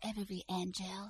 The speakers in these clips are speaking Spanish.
Every angel.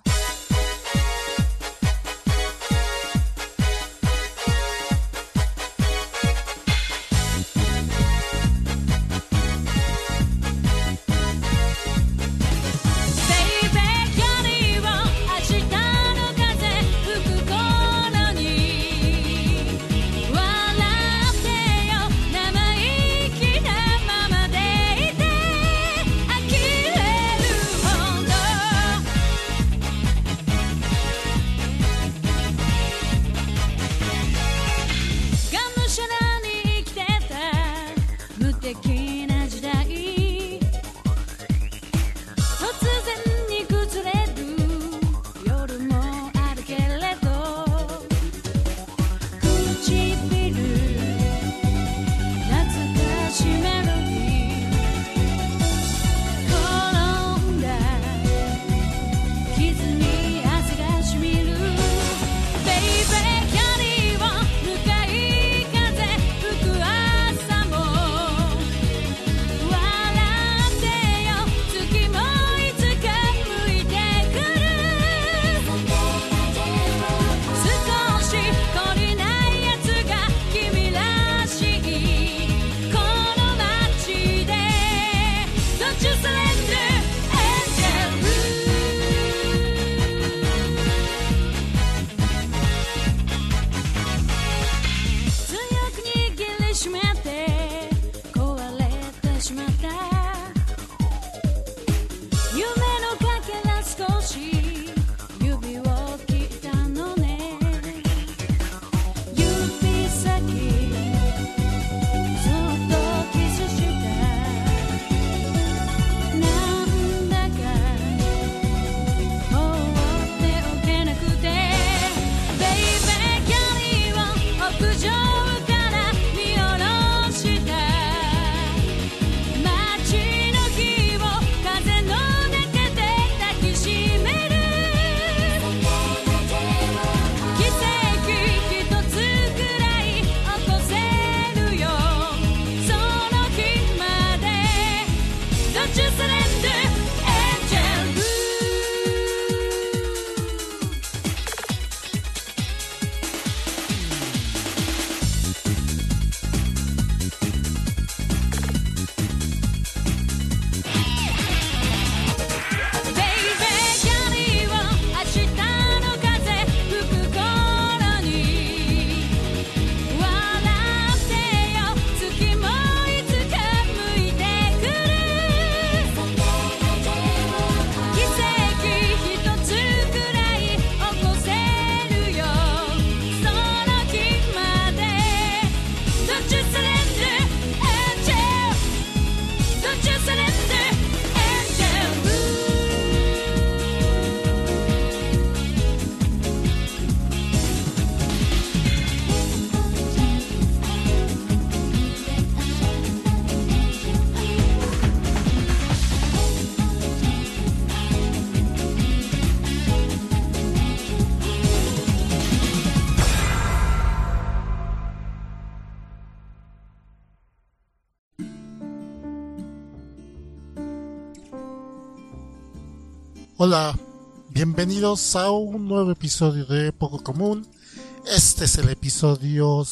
Hola, bienvenidos a un nuevo episodio de Poco Común. Este es el episodio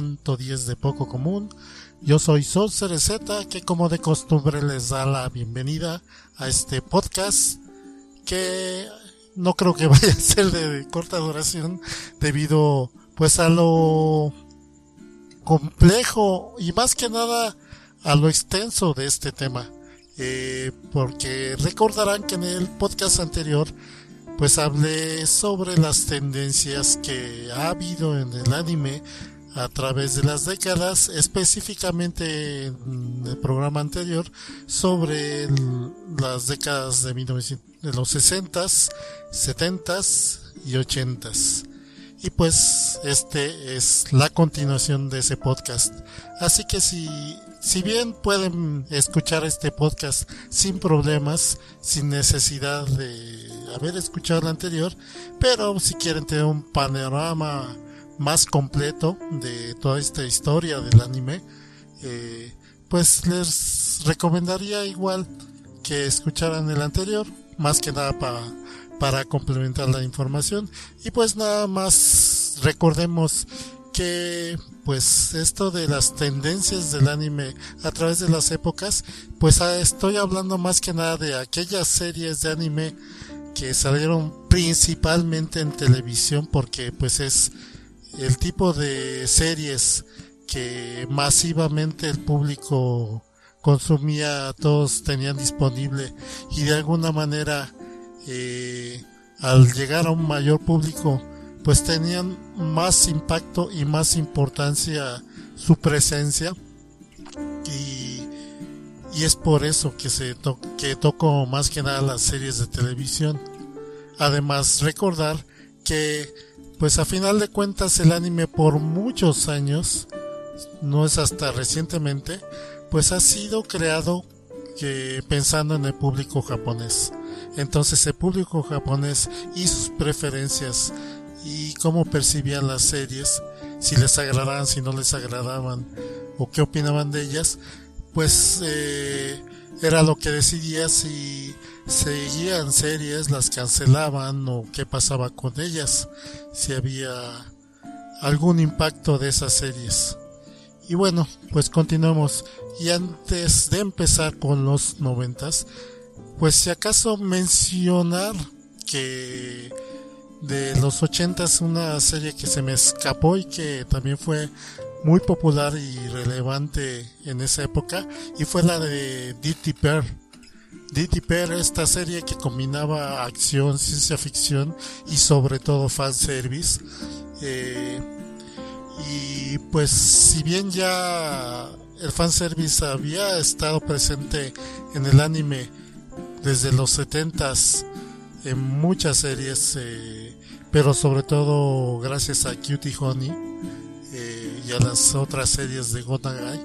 110 de Poco Común. Yo soy Sol Cereceta, que como de costumbre les da la bienvenida a este podcast, que no creo que vaya a ser de corta duración debido pues a lo complejo y más que nada a lo extenso de este tema. Porque recordarán que en el podcast anterior pues hablé sobre las tendencias que ha habido en el anime a través de las décadas, específicamente en el programa anterior sobre las décadas de los 60s, 70s y 80s. Y pues este es la continuación de ese podcast. Así que si bien pueden escuchar este podcast sin problemas, sin necesidad de haber escuchado el anterior, pero si quieren tener un panorama más completo de toda esta historia del anime, pues les recomendaría igual que escucharan el anterior, más que nada para complementar la información. Y pues nada más recordemos que pues esto de las tendencias del anime a través de las épocas, pues estoy hablando más que nada de aquellas series de anime que salieron principalmente en televisión, porque pues es el tipo de series que masivamente el público consumía, todos tenían disponible, y de alguna manera al llegar a un mayor público pues tenían más impacto y más importancia su presencia, y es por eso que toco más que nada las series de televisión. Además, recordar que pues a final de cuentas el anime por muchos años, no es hasta recientemente, pues ha sido creado pensando en el público japonés. Entonces el público japonés y sus preferencias y cómo percibían las series, si les agradaban, si no les agradaban o qué opinaban de ellas, pues era lo que decidía si seguían series, las cancelaban o qué pasaba con ellas, si había algún impacto de esas series. Y bueno, pues continuamos. Y antes de empezar con los 90s, pues si acaso mencionar que de los 80s una serie que se me escapó y que también fue muy popular y relevante en esa época, y fue la de Dirty Pair. Dirty Pair, esta serie que combinaba acción, ciencia ficción y sobre todo fanservice. Y pues si bien ya el fanservice había estado presente en el anime desde los 70s en muchas series, pero sobre todo gracias a Cutie Honey y a las otras series de Go Nagai,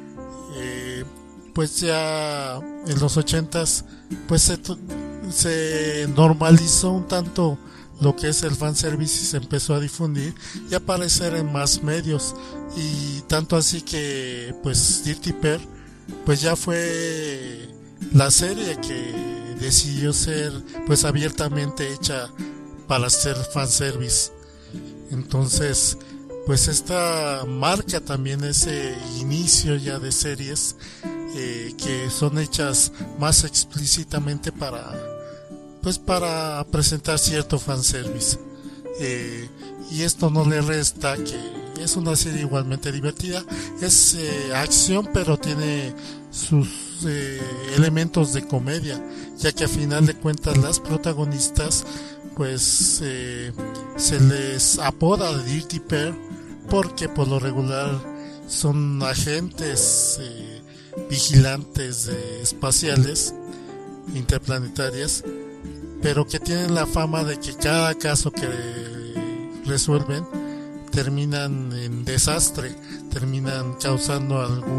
pues ya en los 80s pues se normalizó un tanto lo que es el fanservice y se empezó a difundir y a aparecer en más medios, y tanto así que pues Dirty Pair pues ya fue la serie que decidió ser pues abiertamente hecha para hacer fanservice. Entonces pues esta marca también ese inicio ya de series que son hechas más explícitamente para presentar cierto fanservice, y esto no le resta que es una serie igualmente divertida. Es acción, pero tiene sus elementos de comedia, ya que a final de cuentas las protagonistas pues se les apoda de Dirty Pair porque por lo regular son agentes vigilantes espaciales interplanetarias, pero que tienen la fama de que cada caso que resuelven terminan en desastre, terminan causando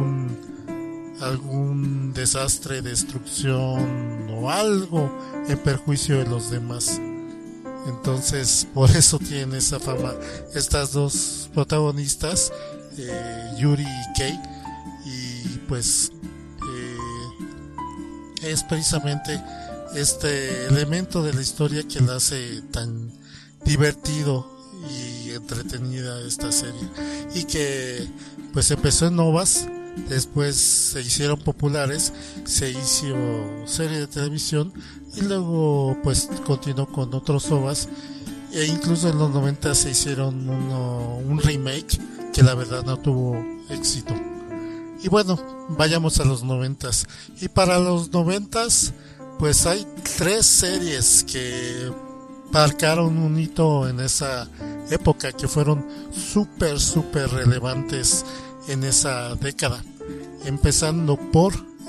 algún desastre, destrucción o algo en perjuicio de los demás. Entonces por eso tienen esa fama estas dos protagonistas, Yuri y Kei, y pues es precisamente este elemento de la historia que la hace tan divertido y entretenida esta serie, y que pues empezó en OVAs, después se hicieron populares, se hizo serie de televisión y luego pues continuó con otros OVAs, e incluso en los 90 se hicieron un remake que la verdad no tuvo éxito. Y bueno, vayamos a los 90s. Y para los 90s pues hay 3 series que marcaron un hito en esa época, que fueron súper relevantes en esa década, empezando por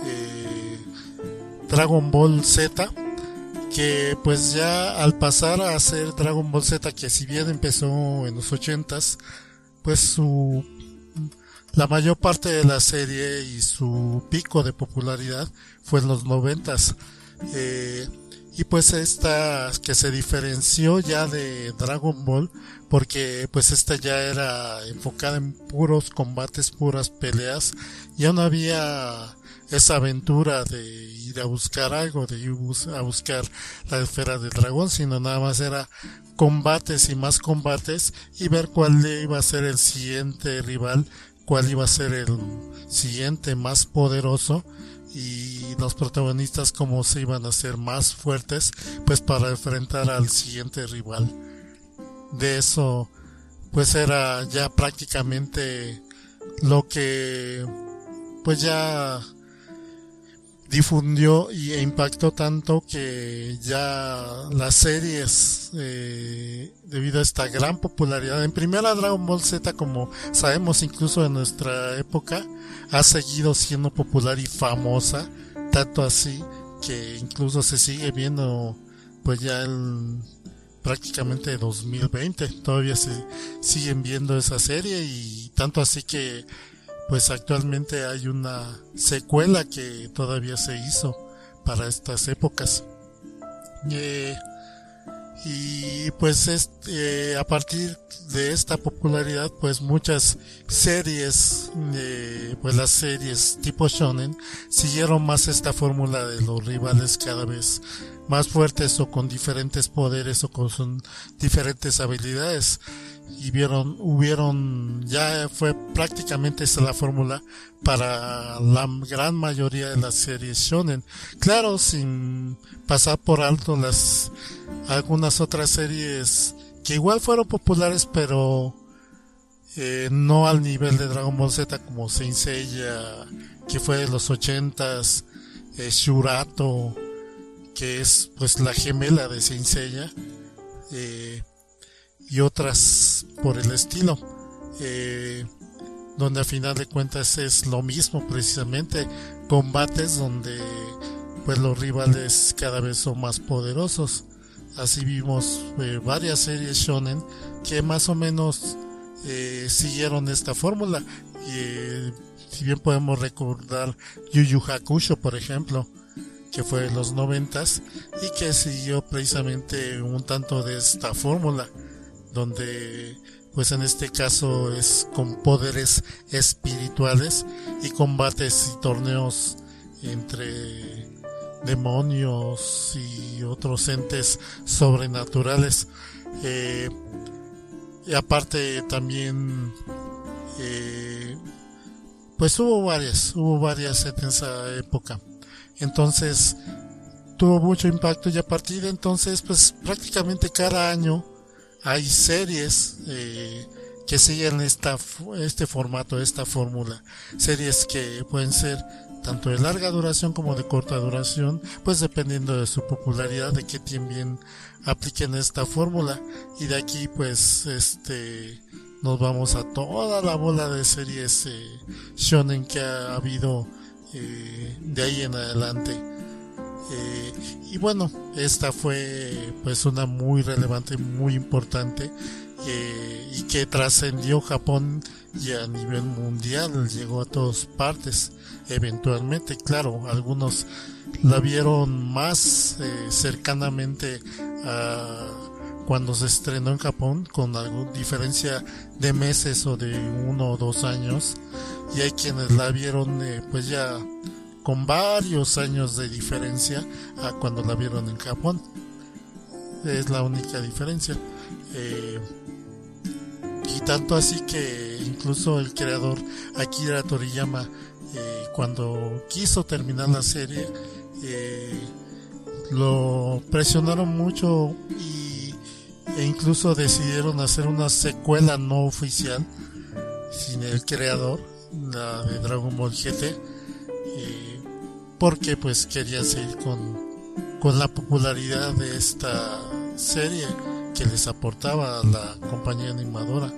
Dragon Ball Z, que pues ya al pasar a ser Dragon Ball Z, que si bien empezó en los 80s, pues la mayor parte de la serie y su pico de popularidad fue en los 90s. y pues esta que se diferenció ya de Dragon Ball porque pues esta ya era enfocada en puros combates, puras peleas, ya no había esa aventura de ir a buscar algo, de ir a buscar la esfera del dragón, sino nada más era combates y más combates y ver cuál iba a ser el siguiente rival, cuál iba a ser el siguiente más poderoso y los protagonistas cómo se iban a hacer más fuertes pues para enfrentar al siguiente rival. De eso pues era ya prácticamente lo que pues ya difundió e impactó tanto que ya las series debido a esta gran popularidad, en primera Dragon Ball Z, como sabemos incluso en nuestra época, ha seguido siendo popular y famosa, tanto así que incluso se sigue viendo pues ya en prácticamente 2020 todavía se siguen viendo esa serie, y tanto así que pues actualmente hay una secuela que todavía se hizo para estas épocas. Y pues a partir de esta popularidad pues muchas series, pues las series tipo shonen siguieron más esta fórmula de los rivales cada vez más fuertes o con diferentes poderes o con diferentes habilidades, y ya fue prácticamente esa la fórmula para la gran mayoría de las series shonen, claro, sin pasar por alto algunas otras series que igual fueron populares pero no al nivel de Dragon Ball Z, como Saint Seiya, que fue de los 80s, Shurato, que es pues la gemela de Saint Seiya, y otras por el estilo, donde a final de cuentas es lo mismo, precisamente combates donde pues los rivales cada vez son más poderosos. Así vimos varias series shonen que más o menos siguieron esta fórmula, si bien podemos recordar Yu Yu Hakusho, por ejemplo, que fue de los 90s y que siguió precisamente un tanto de esta fórmula, donde pues en este caso es con poderes espirituales y combates y torneos entre demonios y otros entes sobrenaturales, y aparte también pues hubo varias en esa época, entonces tuvo mucho impacto, y a partir de entonces pues prácticamente cada año hay series que siguen este formato, esta fórmula, series que pueden ser tanto de larga duración como de corta duración, pues dependiendo de su popularidad, de que bien apliquen esta fórmula, y de aquí pues nos vamos a toda la bola de series shonen que ha habido de ahí en adelante. Y bueno, esta fue pues una muy relevante, muy importante, y que trascendió Japón y a nivel mundial llegó a todas partes. Eventualmente, claro, algunos la vieron más cercanamente a cuando se estrenó en Japón, con alguna diferencia de meses o de 1 o 2 años, y hay quienes la vieron pues ya con varios años de diferencia a cuando la vieron en Japón. Es la única diferencia, y tanto así que incluso el creador Akira Toriyama, cuando quiso terminar la serie, lo presionaron mucho e incluso decidieron hacer una secuela no oficial sin el creador, la de Dragon Ball GT, porque pues querían seguir con la popularidad de esta serie que les aportaba la compañía animadora,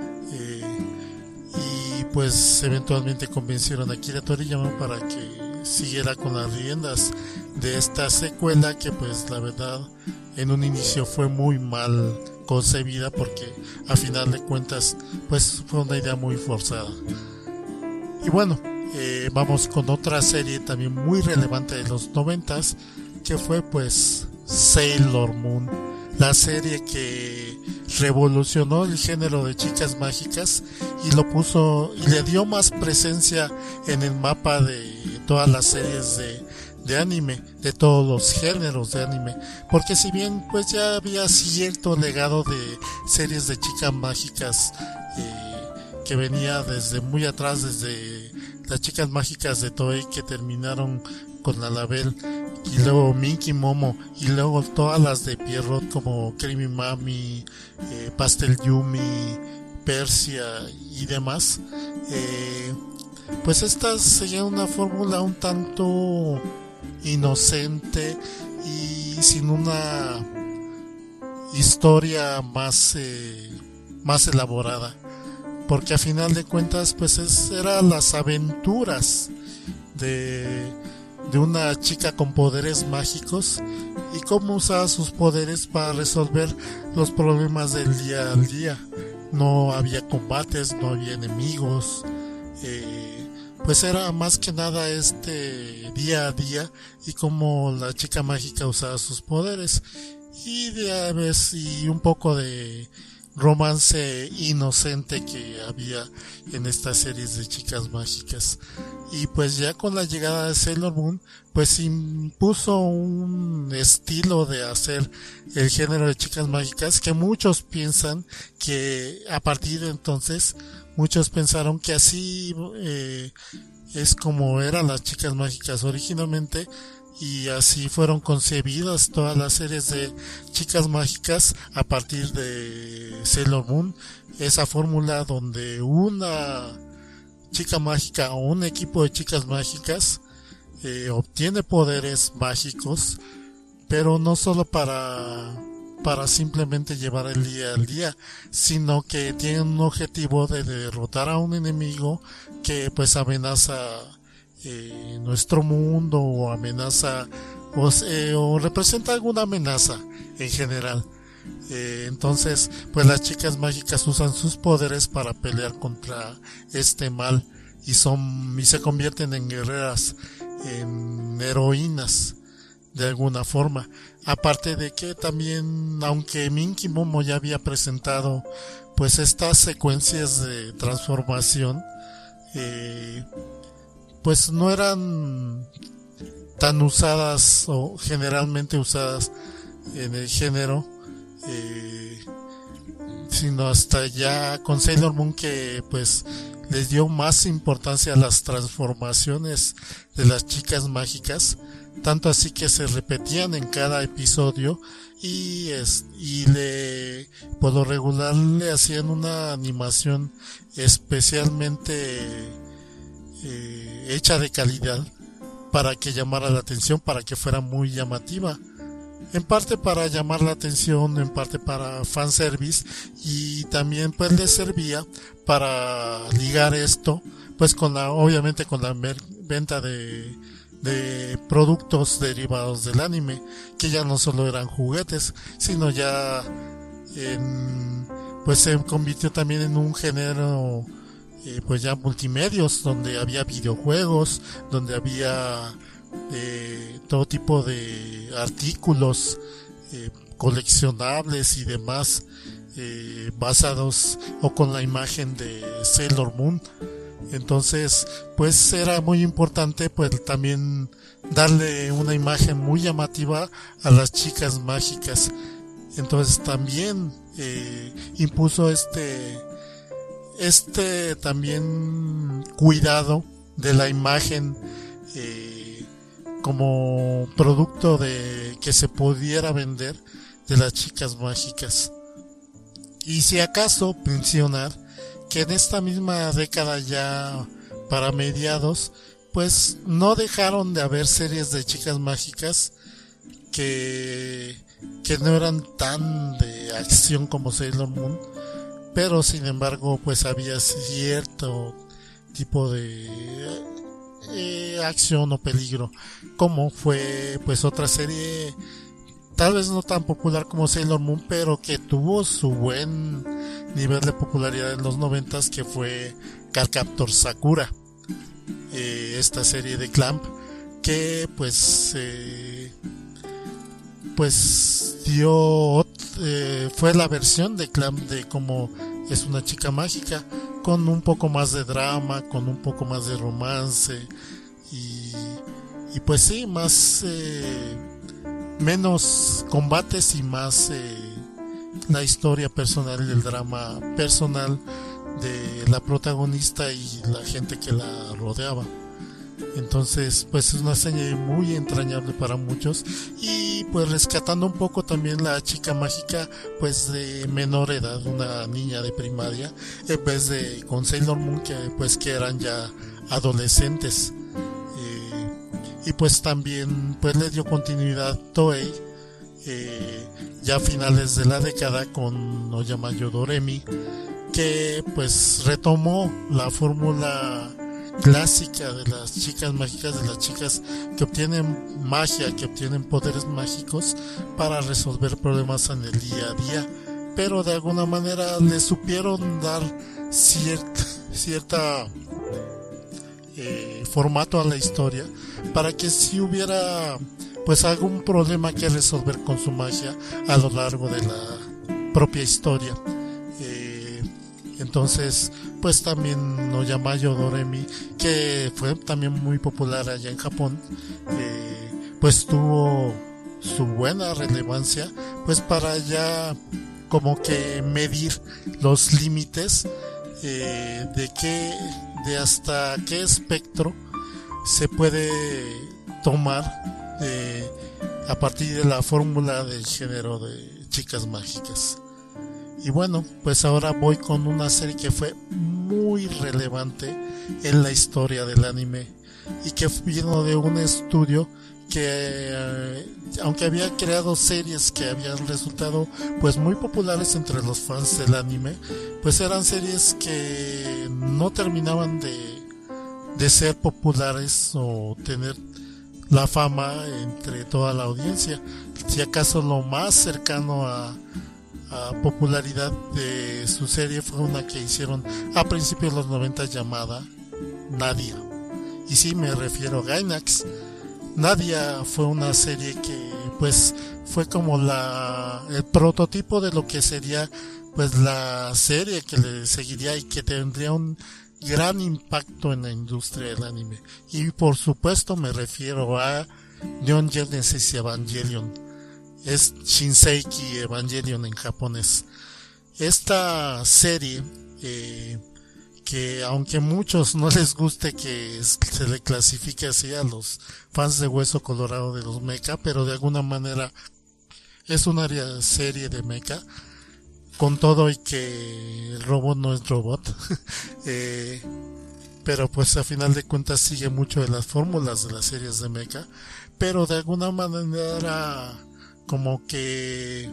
y pues eventualmente convencieron a Akira Toriyama para que siguiera con las riendas de esta secuela, que pues la verdad en un inicio fue muy mal concebida, porque a final de cuentas pues fue una idea muy forzada. Y bueno, vamos con otra serie también muy relevante de los 90s, que fue pues Sailor Moon, la serie que revolucionó el género de chicas mágicas y lo puso y le dio más presencia en el mapa de todas las series de anime, de todos los géneros de anime, porque si bien pues ya había cierto legado de series de chicas mágicas que venía desde muy atrás, desde las chicas mágicas de Toei que terminaron con la Label, y luego Minky Momo, y luego todas las de Pierrot como Creamy Mami, Pastel Yumi, Persia y demás. Pues estas seguían una fórmula un tanto inocente y sin una historia más elaborada, porque a final de cuentas pues eran las aventuras de una chica con poderes mágicos y cómo usaba sus poderes para resolver los problemas del día al día. No había combates, no había enemigos, pues era más que nada día a día y cómo la chica mágica usaba sus poderes y de vez y un poco de romance inocente que había en estas series de chicas mágicas. Y pues ya con la llegada de Sailor Moon pues impuso un estilo de hacer el género de chicas mágicas que muchos piensan que a partir de entonces muchos pensaron que así es como eran las chicas mágicas originalmente, y así fueron concebidas todas las series de chicas mágicas a partir de Sailor Moon, esa fórmula donde una chica mágica o un equipo de chicas mágicas obtiene poderes mágicos, pero no solo para simplemente llevar el día al día, sino que tienen un objetivo de derrotar a un enemigo que pues amenaza nuestro mundo o amenaza o representa alguna amenaza en general. Entonces pues las chicas mágicas usan sus poderes para pelear contra este mal y se convierten en guerreras, en heroínas de alguna forma. Aparte de que también, aunque Minky Momo ya había presentado pues estas secuencias de transformación, pues no eran tan usadas o generalmente usadas en el género, sino hasta ya con Sailor Moon, que pues les dio más importancia a las transformaciones de las chicas mágicas, tanto así que se repetían en cada episodio y por lo regular le hacían una animación especialmente hecha de calidad para que llamara la atención, para que fuera muy llamativa, en parte para llamar la atención, en parte para fanservice, y también pues les servía para ligar esto pues obviamente con la venta de productos derivados del anime, que ya no solo eran juguetes, sino ya pues se convirtió también en un género pues ya multimedios, donde había videojuegos, donde había todo tipo de artículos coleccionables y demás, basados o con la imagen de Sailor Moon. Entonces pues era muy importante pues también darle una imagen muy llamativa a las chicas mágicas. Entonces también impuso también cuidado de la imagen como producto de que se pudiera vender de las chicas mágicas. Y si acaso mencionar que en esta misma década, ya para mediados, pues no dejaron de haber series de chicas mágicas que no eran tan de acción como Sailor Moon, pero sin embargo pues había cierto tipo de acción o peligro, como fue pues otra serie tal vez no tan popular como Sailor Moon, pero que tuvo su buen nivel de popularidad en los 90s, que fue Cardcaptor Sakura, esta serie de Clamp, que pues pues fue la versión de Clamp de cómo es una chica mágica, con un poco más de drama, con un poco más de romance y pues sí, más menos combates y más la historia personal y el drama personal de la protagonista y la gente que la rodeaba. Entonces pues es una serie muy entrañable para muchos, y pues rescatando un poco también la chica mágica pues de menor edad, una niña de primaria, en vez de con Sailor Moon que eran ya adolescentes. Y pues también pues le dio continuidad Toei ya a finales de la década con Oyamayo Doremi, que pues retomó la fórmula clásica de las chicas mágicas, de las chicas que obtienen magia, que obtienen poderes mágicos para resolver problemas en el día a día, pero de alguna manera le supieron dar cierta formato a la historia, para que si hubiera pues algún problema que resolver con su magia a lo largo de la propia historia. Entonces pues también Oyamayo Doremi, que fue también muy popular allá en Japón, pues tuvo su buena relevancia pues para ya como que medir los límites de hasta qué espectro se puede tomar a partir de la fórmula del género de chicas mágicas. Y bueno, pues ahora voy con una serie que fue muy relevante en la historia del anime y que vino de un estudio que aunque había creado series que habían resultado pues muy populares entre los fans del anime, pues eran series que no terminaban de ser populares o tener la fama entre toda la audiencia. Si acaso lo más cercano a popularidad de su serie fue una que hicieron a principios de los 90 llamada Nadia, y sí, me refiero a Gainax. Nadia fue una serie que pues fue como el prototipo de lo que sería pues la serie que le seguiría y que tendría un gran impacto en la industria del anime. Y por supuesto me refiero a Neon Genesis Evangelion. Es Shinseiki Evangelion en japonés. Esta serie que aunque a muchos no les guste que se le clasifique así a los fans de Hueso Colorado de los mecha, pero de alguna manera es una serie de mecha, con todo y que el robot no es robot, pero pues a final de cuentas sigue mucho de las fórmulas de las series de mecha, pero de alguna manera como que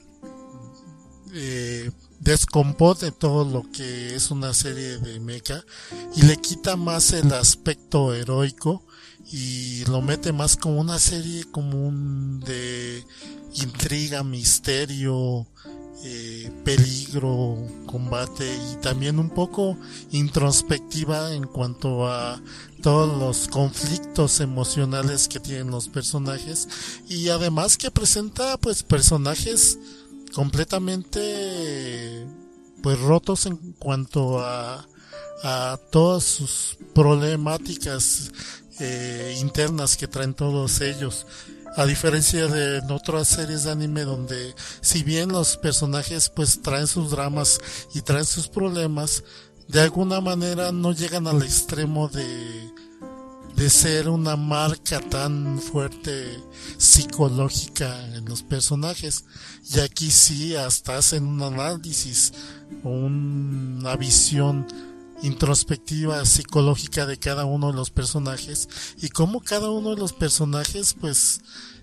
descompone todo lo que es una serie de mecha y le quita más el aspecto heroico y lo mete más como una serie común de intriga, misterio, peligro, combate, y también un poco introspectiva en cuanto a todos los conflictos emocionales que tienen los personajes, y además que presenta pues personajes completamente pues rotos en cuanto a todas sus problemáticas internas que traen todos ellos, a diferencia de otras series de anime donde si bien los personajes pues traen sus dramas y traen sus problemas, de alguna manera no llegan al extremo de ser una marca tan fuerte psicológica en los personajes. Y aquí sí hasta hacen un análisis o una visión introspectiva psicológica de cada uno de los personajes, y cómo cada uno de los personajes pues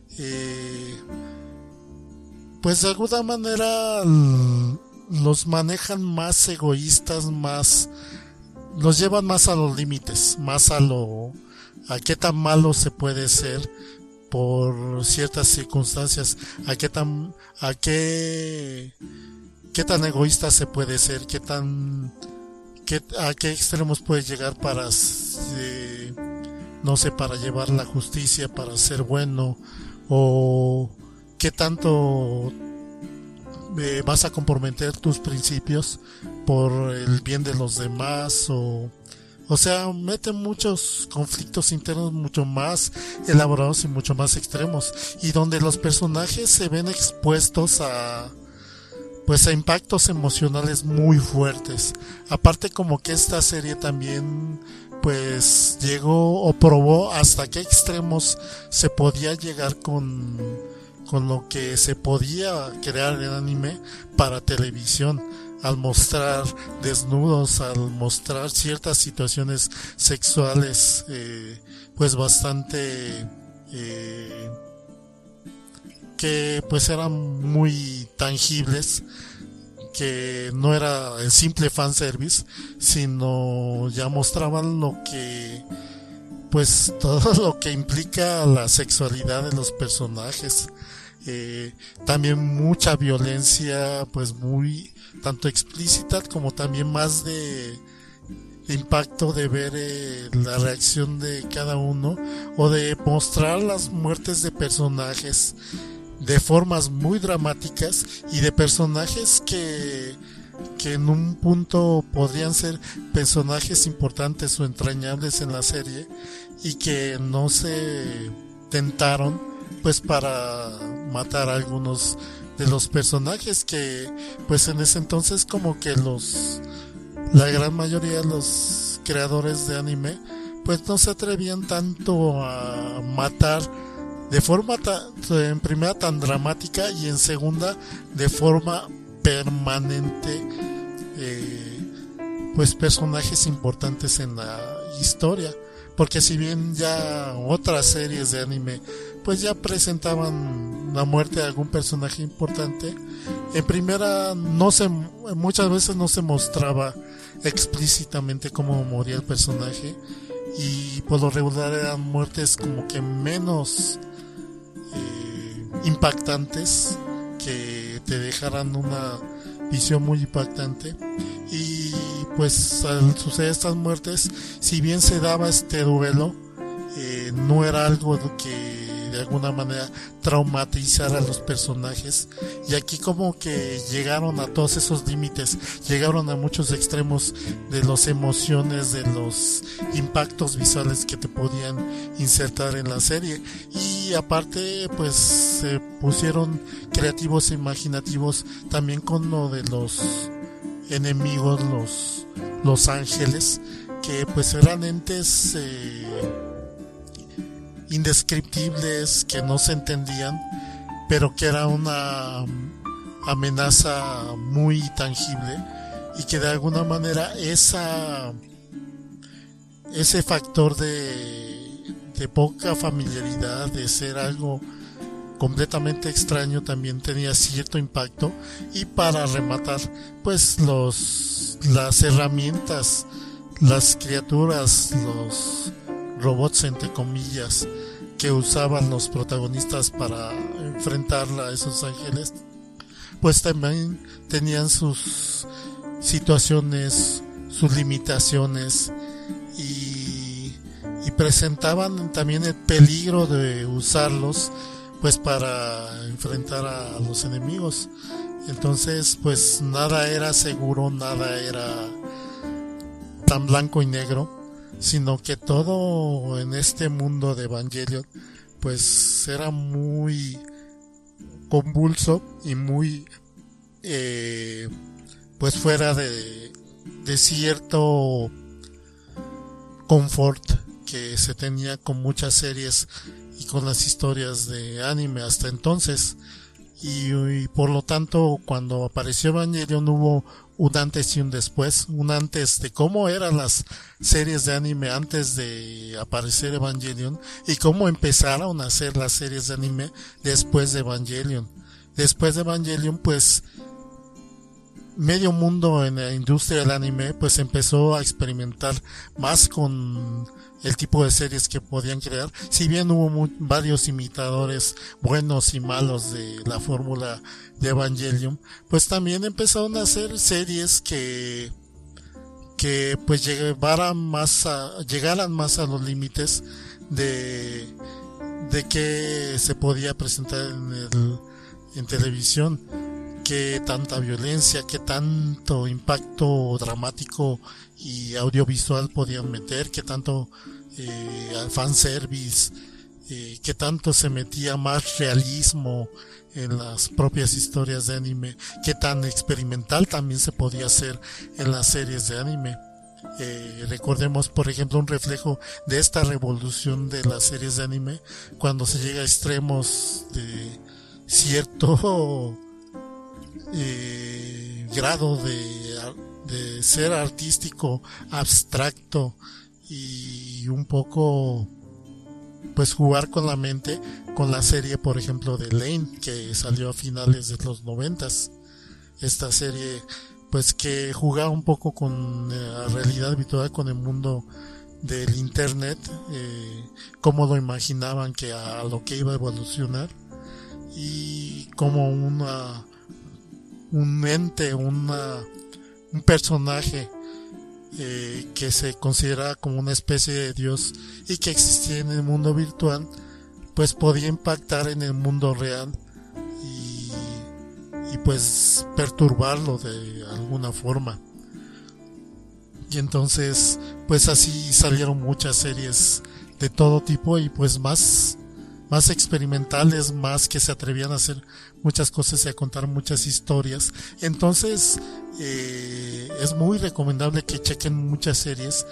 de alguna manera los manejan más egoístas, más los llevan más a los límites, más a qué tan malo se puede ser por ciertas circunstancias, a qué tan egoísta se puede ser, a qué extremos puede llegar para no sé, para llevar la justicia, para ser bueno, o qué tanto vas a comprometer tus principios por el bien de los demás, o sea, mete muchos conflictos internos mucho más elaborados y mucho más extremos, y donde los personajes se ven expuestos a impactos emocionales muy fuertes. Aparte, como que esta serie también pues llegó o probó hasta qué extremos se podía llegar con lo que se podía crear en anime para televisión, al mostrar desnudos, al mostrar ciertas situaciones sexuales pues bastante que pues eran muy tangibles, que no era el simple fanservice, sino ya mostraban lo que pues todo lo que implica la sexualidad de los personajes. También mucha violencia, pues muy tanto explícita como también más de impacto de ver la reacción de cada uno, o de mostrar las muertes de personajes de formas muy dramáticas, y de personajes que en un punto podrían ser personajes importantes o entrañables en la serie, y que no se tentaron pues para matar a algunos de los personajes, que pues en ese entonces como que la gran mayoría de los creadores de anime pues no se atrevían tanto a matar de forma en primera tan dramática, y en segunda de forma permanente pues personajes importantes en la historia. Porque si bien ya otras series de anime pues ya presentaban la muerte de algún personaje importante, en primera muchas veces no se mostraba explícitamente cómo moría el personaje, y por lo regular eran muertes como que menos impactantes, que te dejaran una visión muy impactante. Y pues al suceder estas muertes, si bien se daba este duelo, no era algo que de alguna manera traumatizara a los personajes, y aquí como que llegaron a todos esos límites, llegaron a muchos extremos de las emociones, de los impactos visuales que te podían insertar en la serie. Y aparte pues se pusieron creativos e imaginativos también con lo de los enemigos, los ángeles, que pues eran entes indescriptibles, que no se entendían, pero que era una amenaza muy tangible, y que de alguna manera ese factor de poca familiaridad, de ser algo completamente extraño, también tenía cierto impacto. Y para rematar, pues las herramientas, las criaturas, los robots entre comillas que usaban los protagonistas para enfrentar a esos ángeles, pues también tenían sus situaciones, sus limitaciones, y presentaban también el peligro de usarlos pues para enfrentar a los enemigos. Entonces pues nada era seguro, nada era tan blanco y negro, sino que todo en este mundo de Evangelion pues era muy convulso y muy pues fuera de cierto confort que se tenía con muchas series y con las historias de anime hasta entonces. Y por lo tanto, cuando apareció Evangelion hubo un antes y un después, un antes de cómo eran las series de anime antes de aparecer Evangelion, y cómo empezaron a hacer las series de anime después de Evangelion. Después de Evangelion, pues medio mundo en la industria del anime pues empezó a experimentar más con el tipo de series que podían crear. Si bien hubo varios imitadores buenos y malos de la fórmula de Evangelion, pues también empezaron a hacer series que pues llegaran más a los límites de que se podía presentar en televisión, qué tanta violencia, qué tanto impacto dramático y audiovisual podían meter, qué tanto fanservice, qué tanto se metía más realismo en las propias historias de anime, qué tan experimental también se podía hacer en las series de anime. Recordemos, por ejemplo, un reflejo de esta revolución de las series de anime cuando se llega a extremos de cierto grado de ser artístico, abstracto y un poco pues jugar con la mente, con la serie por ejemplo de Lane, que salió a finales de los 90s. Esta serie pues que jugaba un poco con la realidad virtual, con el mundo del internet, cómo lo imaginaban que a lo que iba a evolucionar, y como un ente, un personaje que se considera como una especie de dios y que existía en el mundo virtual, pues podía impactar en el mundo real y pues perturbarlo de alguna forma. Y entonces pues así salieron muchas series de todo tipo y pues más experimentales, más que se atrevían a hacer muchas cosas y a contar muchas historias. Entonces es muy recomendable que chequen muchas series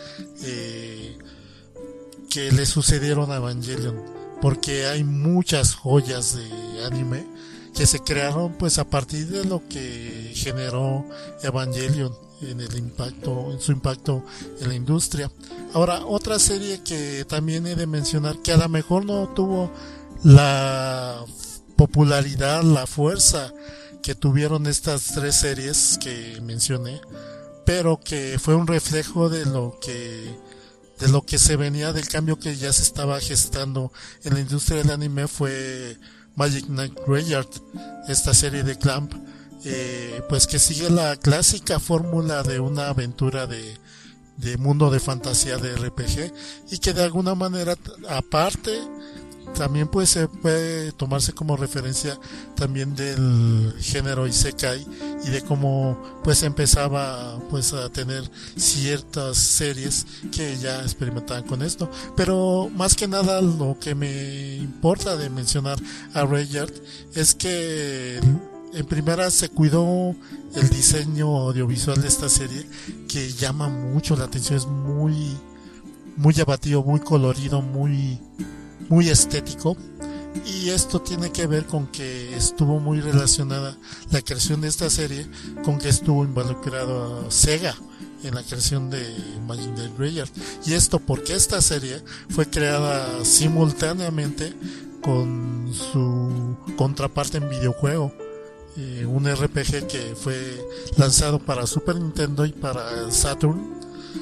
que le sucedieron a Evangelion, porque hay muchas joyas de anime que se crearon pues a partir de lo que generó Evangelion en su impacto en la industria. Ahora, otra serie que también he de mencionar, que a lo mejor no tuvo la popularidad, la fuerza que tuvieron estas tres series que mencioné, pero que fue un reflejo de lo que se venía, del cambio que ya se estaba gestando en la industria del anime, fue Magic Knight Greyard, esta serie de Clamp, pues que sigue la clásica fórmula de una aventura de mundo de fantasía de RPG, y que de alguna manera aparte también pues se puede tomarse como referencia también del género Isekai, y de cómo pues empezaba pues a tener ciertas series que ya experimentaban con esto. Pero más que nada lo que me importa de mencionar a Greyard es que en primera se cuidó el diseño audiovisual de esta serie, que llama mucho la atención, es muy llamativo, muy colorido, muy estético, y esto tiene que ver con que estuvo muy relacionada la creación de esta serie con que estuvo involucrado Sega en la creación de Magic Knight Greyard. Y esto porque esta serie fue creada simultáneamente con su contraparte en videojuego, un RPG que fue lanzado para Super Nintendo y para Saturn,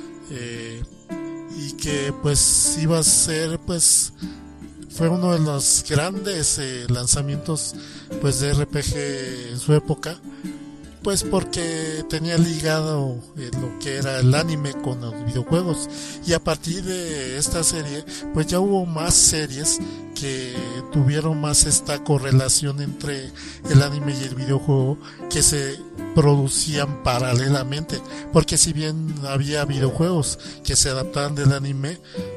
y que pues iba a ser pues fue uno de los grandes lanzamientos pues de RPG en su época, pues porque tenía ligado lo que era el anime con los videojuegos. Y a partir de esta serie pues ya hubo más series que tuvieron más esta correlación entre el anime y el videojuego, que se producían paralelamente, porque si bien había videojuegos que se adaptaban del anime,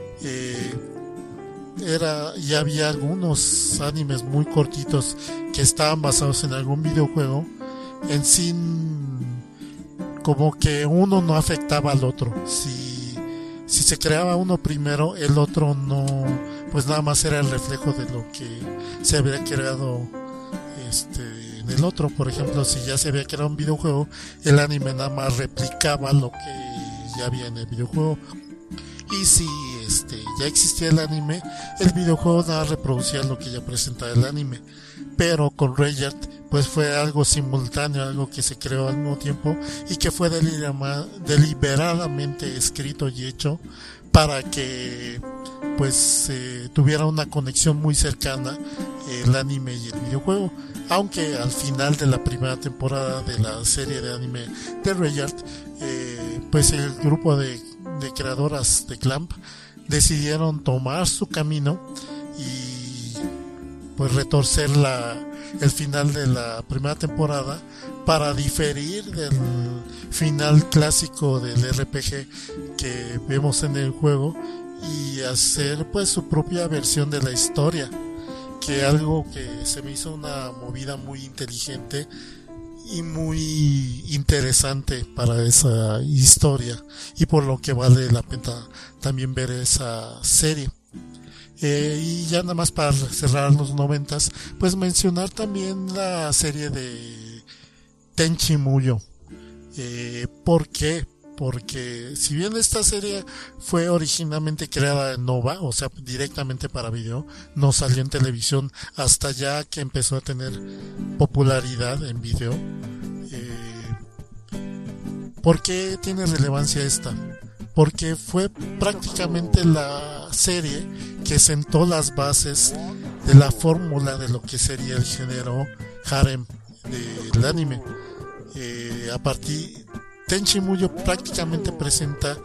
ya había algunos animes muy cortitos que estaban basados en algún videojuego. En sí, como que uno no afectaba al otro. Si se creaba uno primero, el otro no, pues nada más era el reflejo de lo que se había creado en el otro. Por ejemplo, si ya se había creado un videojuego, el anime nada más replicaba lo que ya había en el videojuego. Y si ya existía el anime, el videojuego nada reproducía lo que ya presentaba el anime. Pero con Greyard pues fue algo simultáneo, algo que se creó al mismo tiempo y que fue deliberadamente escrito y hecho para que pues tuviera una conexión muy cercana el anime y el videojuego. Aunque al final de la primera temporada de la serie de anime de Greyard, pues el grupo de creadoras de Clamp decidieron tomar su camino y pues retorcer el final de la primera temporada para diferir del final clásico del RPG que vemos en el juego y hacer pues su propia versión de la historia, que algo que se me hizo una movida muy inteligente y muy interesante para esa historia, y por lo que vale la pena también ver esa serie. Y ya nada más para cerrar los 90s, pues mencionar también la serie de Tenchi Muyo. ¿Por qué? Porque si bien esta serie fue originalmente creada en Nova, o sea, directamente para video, no salió en televisión hasta ya que empezó a tener popularidad en video. ¿Por qué tiene relevancia esta? Porque fue prácticamente la serie que sentó las bases de la fórmula de lo que sería el género harem del anime. A partir Tenchi Muyo prácticamente presenta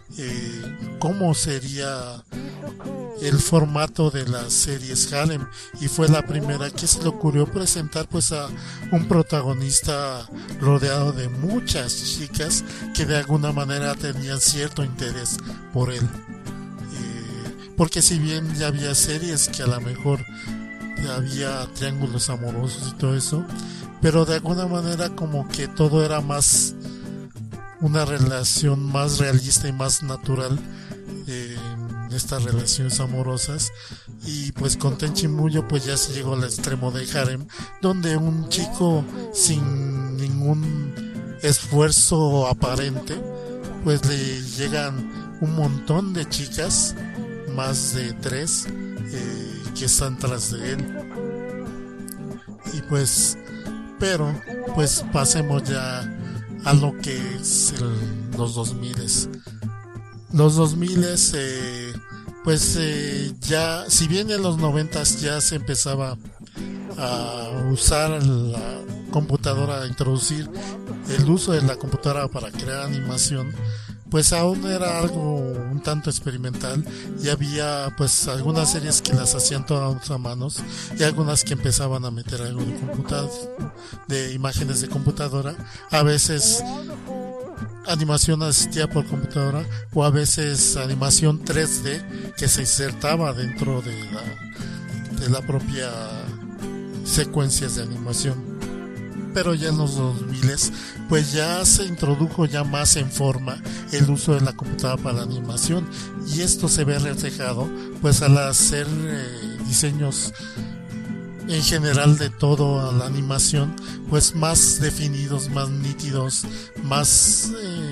cómo sería el formato de las series harem, y fue la primera que se le ocurrió presentar pues a un protagonista rodeado de muchas chicas que de alguna manera tenían cierto interés por él, porque si bien ya había series que a lo mejor había triángulos amorosos y todo eso, pero de alguna manera como que todo era más una relación más realista y más natural en estas relaciones amorosas. Y pues con Tenchi Muyo pues ya se llegó al extremo de harem, donde un chico sin ningún esfuerzo aparente pues le llegan un montón de chicas, más de 3, que están tras de él. Y pues pero pues pasemos ya a lo que es los 2000. Los 2000 pues ya, si bien en los 90 ya se empezaba a usar la computadora, a introducir el uso de la computadora para crear animación, pues aún era algo un tanto experimental, y había pues algunas series que las hacían todas a manos y algunas que empezaban a meter algo de imágenes de computadora, a veces animación asistida por computadora o a veces animación 3D que se insertaba dentro de la propia secuencias de animación. Pero ya en los 2000 pues ya se introdujo ya más en forma el uso de la computadora para la animación, y esto se ve reflejado pues al hacer diseños en general de toda la animación pues más definidos, más nítidos, más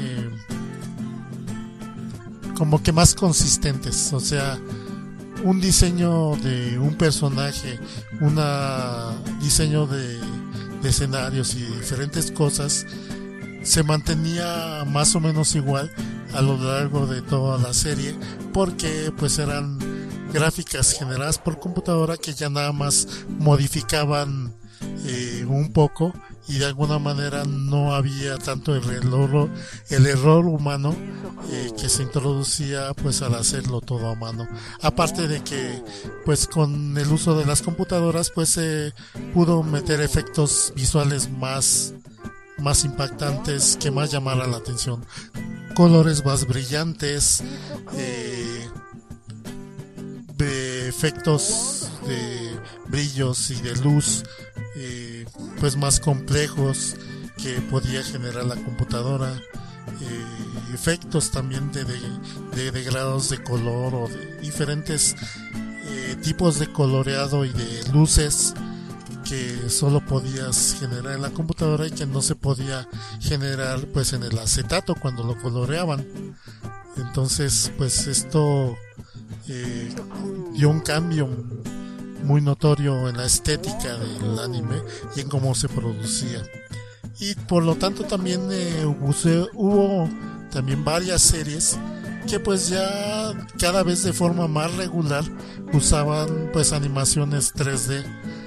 como que más consistentes. O sea, un diseño de un personaje, diseño de escenarios y diferentes cosas se mantenía más o menos igual a lo largo de toda la serie, porque pues eran gráficas generadas por computadora que ya nada más modificaban un poco, y de alguna manera no había tanto el error humano que se introducía pues al hacerlo todo a mano. Aparte de que pues con el uso de las computadoras pues se pudo meter efectos visuales más impactantes, que más llamaran la atención, colores más brillantes, de efectos de brillos y de luz pues más complejos que podía generar la computadora, efectos también de degrados de color o de diferentes tipos de coloreado y de luces que solo podías generar en la computadora y que no se podía generar pues en el acetato cuando lo coloreaban. Entonces pues esto dio un cambio muy notorio en la estética del anime y en cómo se producía, y por lo tanto también hubo también varias series que pues ya cada vez de forma más regular usaban pues animaciones 3D,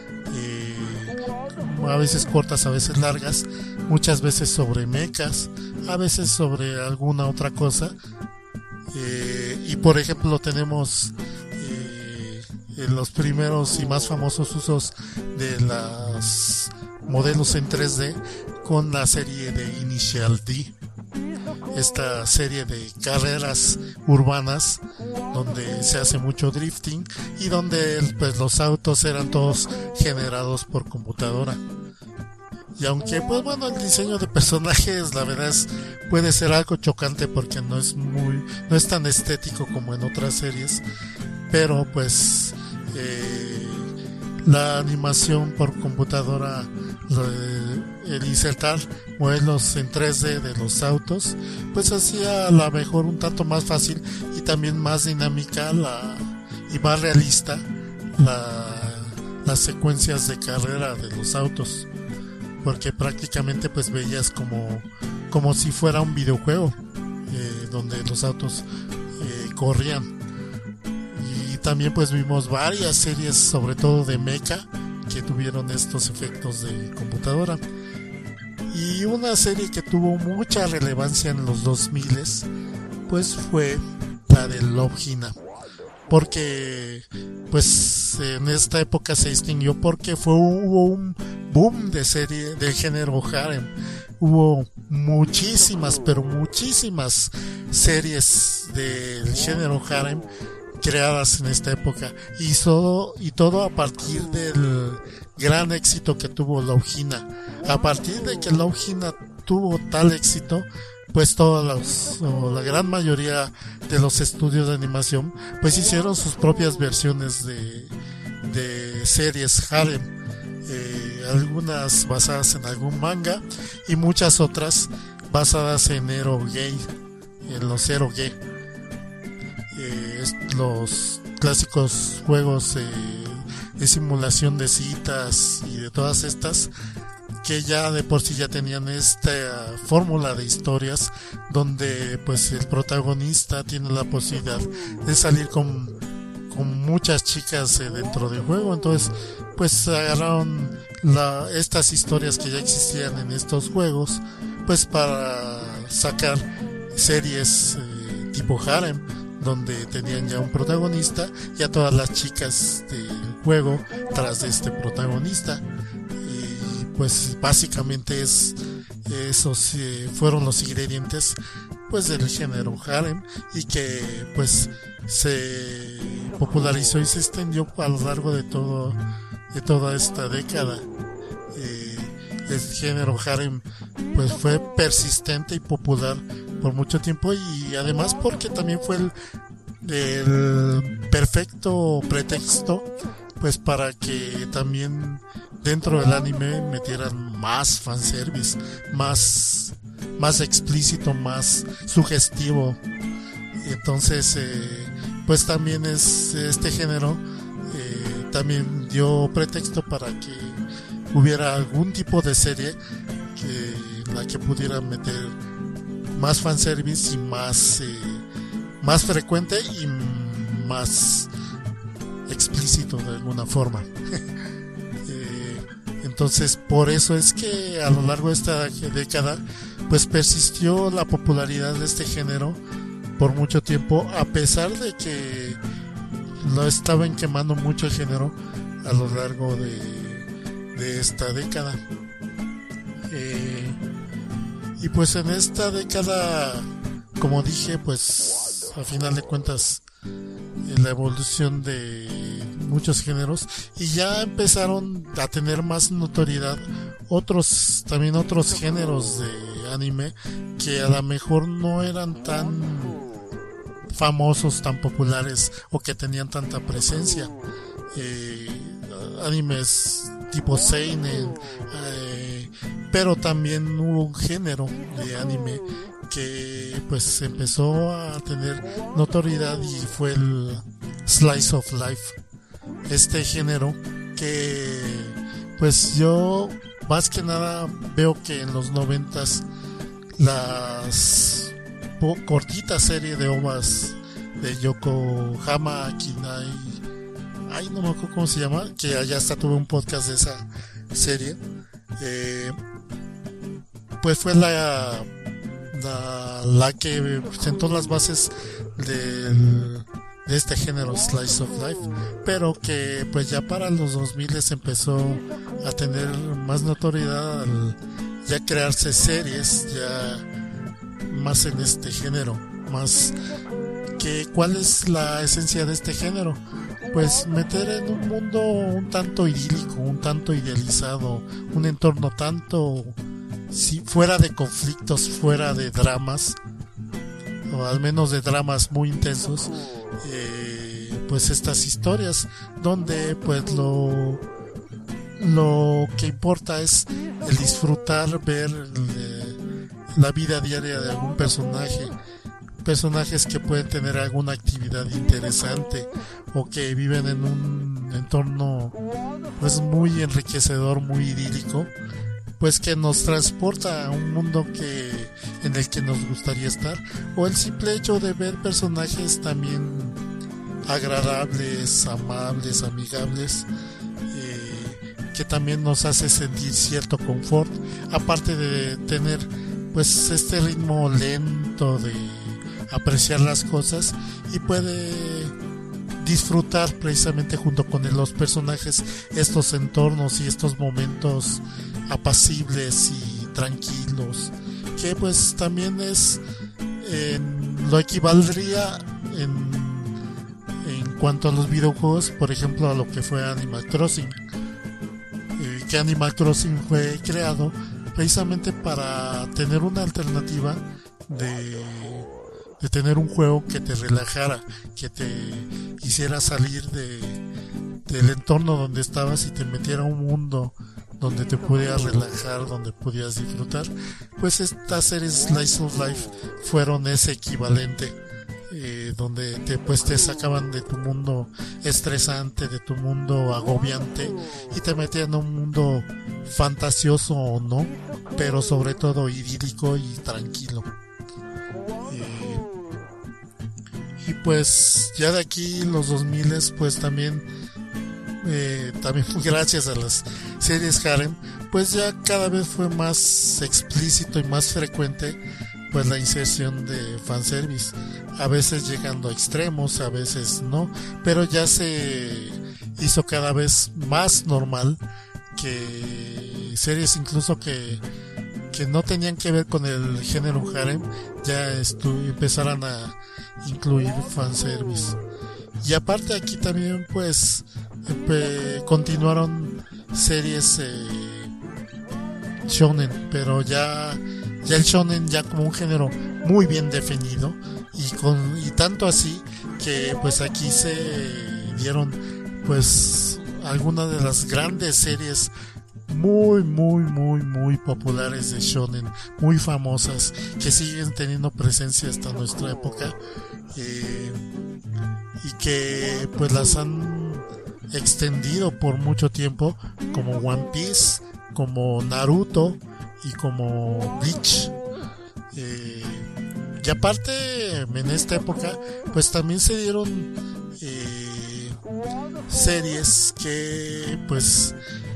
a veces cortas, a veces largas, muchas veces sobre mechas, a veces sobre alguna otra cosa. Y por ejemplo tenemos los primeros y más famosos usos de los modelos en 3D con la serie de Initial D, esta serie de carreras urbanas donde se hace mucho drifting y donde pues los autos eran todos generados por computadora. Y aunque pues bueno, el diseño de personajes la verdad puede ser algo chocante porque no es tan estético como en otras series, pero pues la animación por computadora, el insertar modelos en 3D de los autos, pues hacía a lo mejor un tanto más fácil y también más dinámica y más realista las secuencias de carrera de los autos, porque prácticamente pues veías como si fuera un videojuego donde los autos corrían. Y también pues vimos varias series, sobre todo de mecha, que tuvieron estos efectos de computadora. Y una serie que tuvo mucha relevancia en los 2000 pues fue la de Love, Hina, porque pues en esta época se distinguió porque hubo un boom de serie del género harem. Hubo muchísimas, pero muchísimas series del género harem creadas en esta época, y todo a partir del gran éxito que tuvo Love, Hina. A partir de que Love, Hina tuvo tal éxito, pues la gran mayoría de los estudios de animación pues hicieron sus propias versiones de series harem, algunas basadas en algún manga y muchas otras basadas en los eroge, los clásicos juegos de simulación de citas y de todas estas, que ya de por sí ya tenían esta fórmula de historias donde pues el protagonista tiene la posibilidad de salir con muchas chicas dentro del juego. Entonces pues agarraron estas historias que ya existían en estos juegos pues para sacar series tipo harem, donde tenían ya un protagonista y a todas las chicas del juego tras de este protagonista. Y pues básicamente esos fueron los ingredientes pues del género harem, y que pues se popularizó y se extendió a lo largo de toda esta década. El género harem pues fue persistente y popular por mucho tiempo, y además porque también fue el perfecto pretexto pues para que también dentro del anime metieran más fanservice, más explícito, más sugestivo. Entonces pues también este género también dio pretexto para que hubiera algún tipo de serie en la que pudiera meter más fanservice y más frecuente y más explícito de alguna forma. Entonces por eso es que a lo largo de esta década pues persistió la popularidad de este género por mucho tiempo, a pesar de que lo estaban quemando mucho el género a lo largo de esta década. Y pues en esta década, como dije, pues a final de cuentas la evolución de muchos géneros, y ya empezaron a tener más notoriedad otros géneros de anime que a lo mejor no eran tan famosos, tan populares, o que tenían tanta presencia. Animes tipo seinen, pero también hubo un género de anime que pues empezó a tener notoriedad, y fue el Slice of Life. Este género que pues yo más que nada veo que en los 90s las cortitas serie de ovas de Yokohama Kinai, no me acuerdo cómo se llama, que allá hasta tuve un podcast de esa serie, pues fue la que sentó las bases de este género Slice of Life, pero que pues ya para los 2000 empezó a tener más notoriedad al ya crearse series ya más en este género, más que ¿cuál es la esencia de este género? Pues meter en un mundo un tanto idílico, un tanto idealizado, un entorno tanto fuera de conflictos, fuera de dramas, o al menos de dramas muy intensos, pues estas historias donde pues lo que importa es el disfrutar, ver la vida diaria de algún personajes que pueden tener alguna actividad interesante o que viven en un entorno pues muy enriquecedor, muy idílico, pues que nos transporta a un mundo en el que nos gustaría estar, o el simple hecho de ver personajes también agradables, amables, amigables, que también nos hace sentir cierto confort, aparte de tener pues este ritmo lento de apreciar las cosas, y puede disfrutar precisamente junto con los personajes estos entornos y estos momentos apacibles y tranquilos, que pues también es lo equivaldría en cuanto a los videojuegos, por ejemplo, a lo que fue Animal Crossing, que Animal Crossing fue creado precisamente para tener una alternativa de tener un juego que te relajara, que te hiciera salir del entorno donde estabas y te metiera a un mundo donde te pudieras relajar, donde pudieras disfrutar. Pues estas series Slice of Life fueron ese equivalente, donde te sacaban de tu mundo estresante, de tu mundo agobiante, y te metían a un mundo fantasioso o no, pero sobre todo idílico y tranquilo. Y pues ya de aquí los 2000 pues también gracias a las series harem, pues ya cada vez fue más explícito y más frecuente pues la inserción de fanservice, a veces llegando a extremos, a veces no, pero ya se hizo cada vez más normal que series incluso que no tenían que ver con el género harem ya empezaran a incluir fanservice. Y aparte aquí también pues continuaron series shonen, pero ya el shonen ya como un género muy bien definido, y tanto así que pues aquí se dieron pues algunas de las grandes series muy populares de shonen, muy famosas, que siguen teniendo presencia hasta nuestra época, y que pues las han extendido por mucho tiempo, como One Piece, como Naruto y como Bleach. Y aparte en esta época pues también se dieron series que pues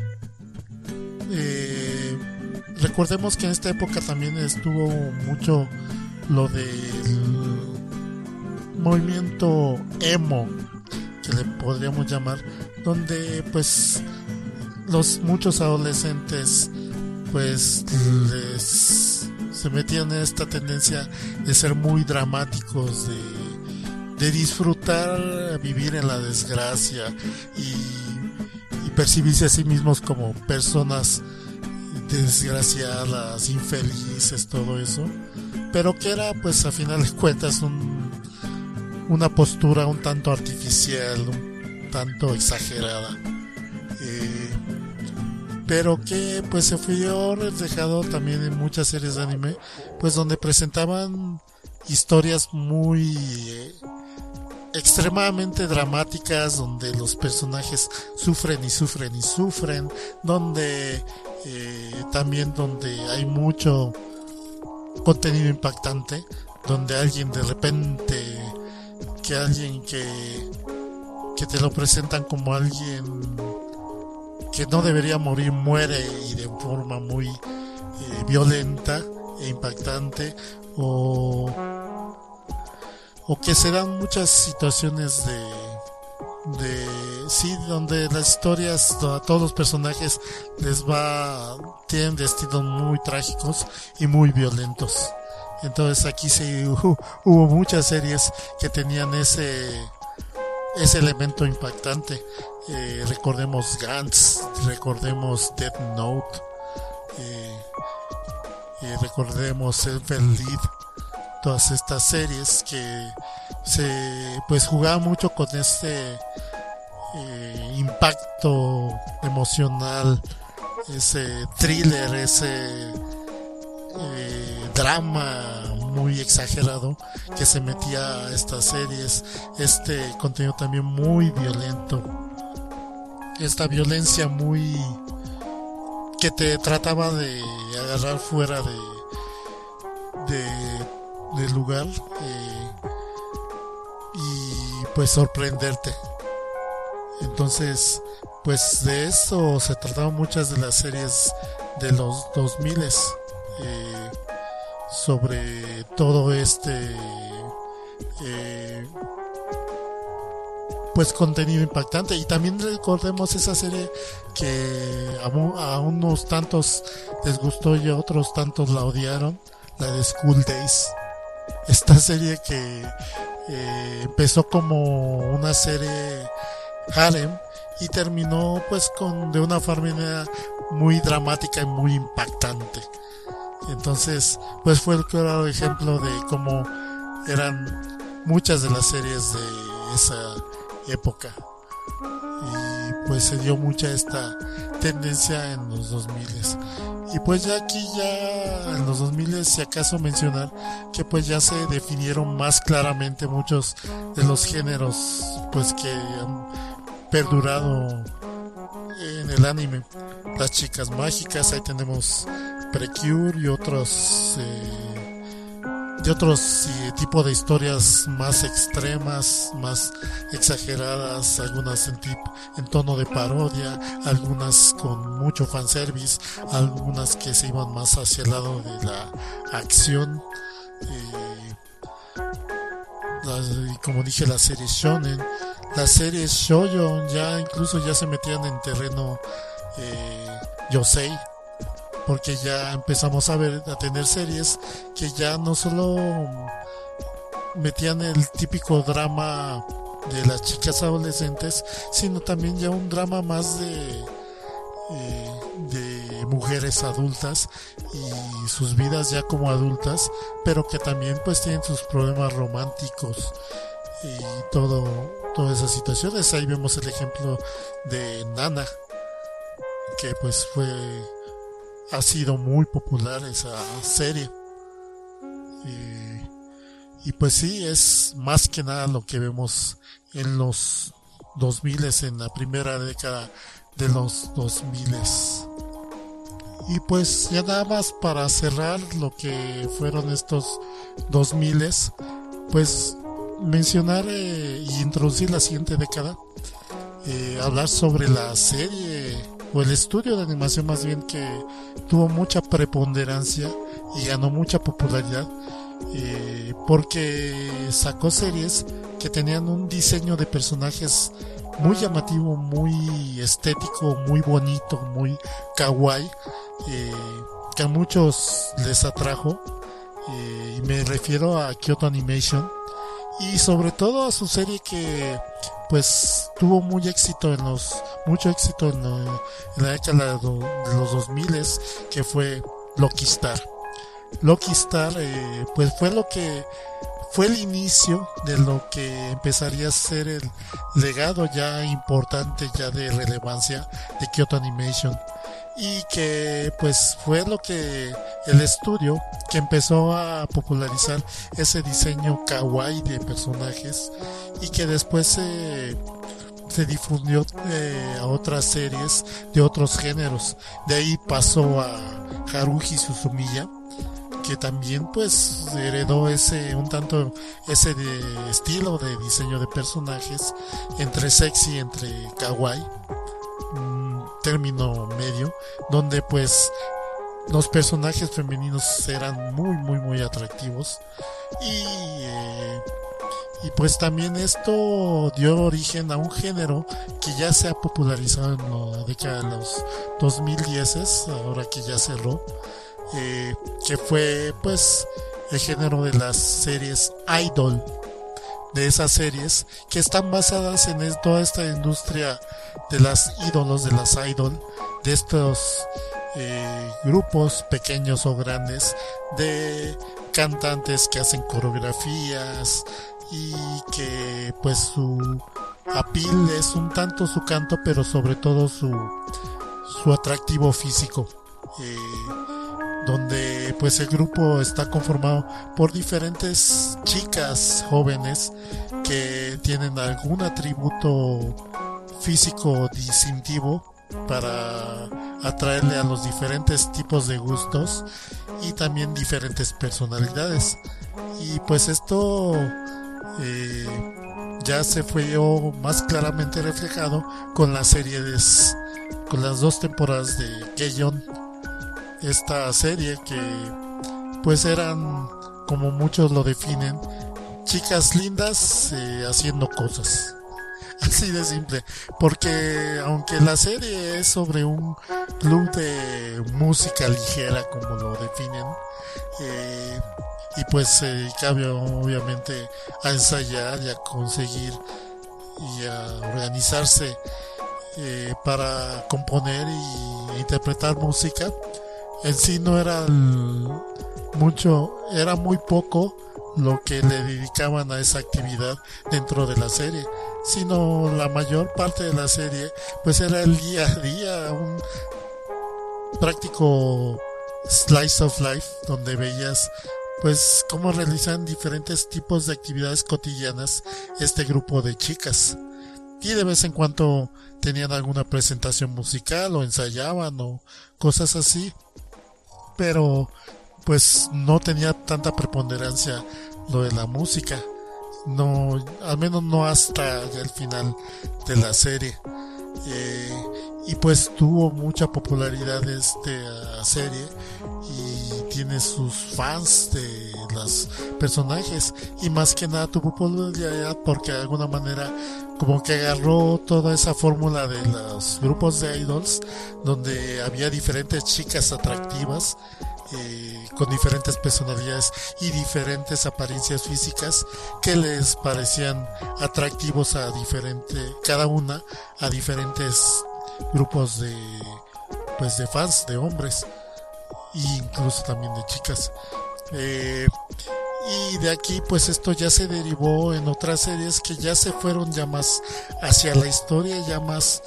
recordemos que en esta época también estuvo mucho lo del movimiento emo, que le podríamos llamar, donde pues muchos adolescentes pues se metían en esta tendencia de ser muy dramáticos, de disfrutar vivir en la desgracia y percibirse a sí mismos como personas desgraciadas, infelices, todo eso, pero que era pues a final de cuentas una postura un tanto artificial, un tanto exagerada, pero que pues se fue reflejado también en muchas series de anime, pues donde presentaban historias muy extremadamente dramáticas, donde los personajes sufren, donde también donde hay mucho contenido impactante, donde alguien de repente que te lo presentan como alguien que no debería morir, muere, y de forma muy violenta e impactante, o o que se dan muchas situaciones sí, donde las historias a todos los personajes tienen destinos muy trágicos y muy violentos. Entonces aquí sí hubo muchas series que tenían ese elemento impactante. Recordemos Gantz, recordemos Death Note, recordemos Elfen-Lied, todas estas series que se pues jugaban mucho con este impacto emocional, ese thriller, ese drama muy exagerado que se metía a estas series, este contenido también muy violento, esta violencia muy que te trataba de agarrar fuera del lugar y pues sorprenderte. Entonces pues de eso se trataban muchas de las series de los 2000 sobre todo pues contenido impactante. Y también recordemos esa serie que a unos tantos les gustó y a otros tantos la odiaron, la de School Days, esta serie que empezó como una serie harem y terminó pues de una forma muy dramática y muy impactante. Entonces pues fue el claro ejemplo de cómo eran muchas de las series de esa época, y pues se dio mucha esta tendencia en los 2000. Y pues ya aquí en los 2000, si acaso mencionar que pues ya se definieron más claramente muchos de los géneros pues que han perdurado en el anime. Las chicas mágicas, ahí tenemos Precure y otros tipo de historias más extremas, más exageradas, algunas en tono de parodia, algunas con mucho fanservice, algunas que se iban más hacia el lado de la acción, como dije, las series shonen, las series shoujo incluso ya se metían en terreno yosei, porque ya empezamos a tener series que ya no solo metían el típico drama de las chicas adolescentes, sino también ya un drama más de mujeres adultas y sus vidas ya como adultas, pero que también pues tienen sus problemas románticos y todas esas situaciones. Ahí vemos el ejemplo de Nana, que pues ha sido muy popular esa serie, y pues sí, es más que nada lo que vemos en los 2000, en la primera década de los 2000. Y pues ya nada más para cerrar lo que fueron estos 2000, pues mencionar y introducir la siguiente década, hablar sobre la serie o el estudio de animación más bien, que tuvo mucha preponderancia y ganó mucha popularidad, porque sacó series que tenían un diseño de personajes muy llamativo, muy estético, muy bonito, muy kawaii, que a muchos les atrajo, y me refiero a Kyoto Animation, y sobre todo a su serie que pues tuvo mucho éxito en la década de los 2000, que fue Lucky Star. Lucky Star pues fue el inicio de lo que empezaría a ser el legado ya importante, ya de relevancia, de Kyoto Animation, y que pues fue el estudio que empezó a popularizar ese diseño kawaii de personajes, y que después se difundió a otras series de otros géneros. De ahí pasó a Haruhi Suzumiya, que también pues heredó un tanto ese estilo de diseño de personajes, entre sexy, entre kawaii, término medio, donde pues los personajes femeninos eran muy muy muy atractivos, Y pues también esto dio origen a un género que ya se ha popularizado en la década de los 2010, ahora que ya cerró, que fue pues el género de las series idol, de esas series que están basadas en toda esta industria de las ídolos, de las idol, de estos grupos pequeños o grandes de cantantes que hacen coreografías y que pues su appeal es un tanto su canto, pero sobre todo su atractivo físico, donde pues el grupo está conformado por diferentes chicas jóvenes que tienen algún atributo físico distintivo para atraerle a los diferentes tipos de gustos y también diferentes personalidades. Y pues esto ya se fue más claramente reflejado con las series, con las 2 temporadas de Keyon, esta serie que pues eran, como muchos lo definen, chicas lindas haciendo cosas. Así de simple, porque aunque la serie es sobre un club de música ligera, como lo definen, y pues se dedica obviamente a ensayar y a conseguir y a organizarse para componer y interpretar música, en sí no era mucho, era muy poco lo que le dedicaban a esa actividad dentro de la serie, sino la mayor parte de la serie pues era el día a día, un práctico slice of life, donde veías pues cómo realizan diferentes tipos de actividades cotidianas este grupo de chicas, y de vez en cuando tenían alguna presentación musical o ensayaban o cosas así, pero pues no tenía tanta preponderancia lo de la música, no, al menos no hasta ya el final de la serie. Y pues tuvo mucha popularidad esta serie y tiene sus fans de los personajes, y más que nada tuvo popularidad porque de alguna manera como que agarró toda esa fórmula de los grupos de idols donde había diferentes chicas atractivas con diferentes personalidades y diferentes apariencias físicas que les parecían atractivos a cada una a diferentes grupos de pues de fans, de hombres e incluso también de chicas, y de aquí pues esto ya se derivó en otras series que ya se fueron ya más hacia la historia, ya más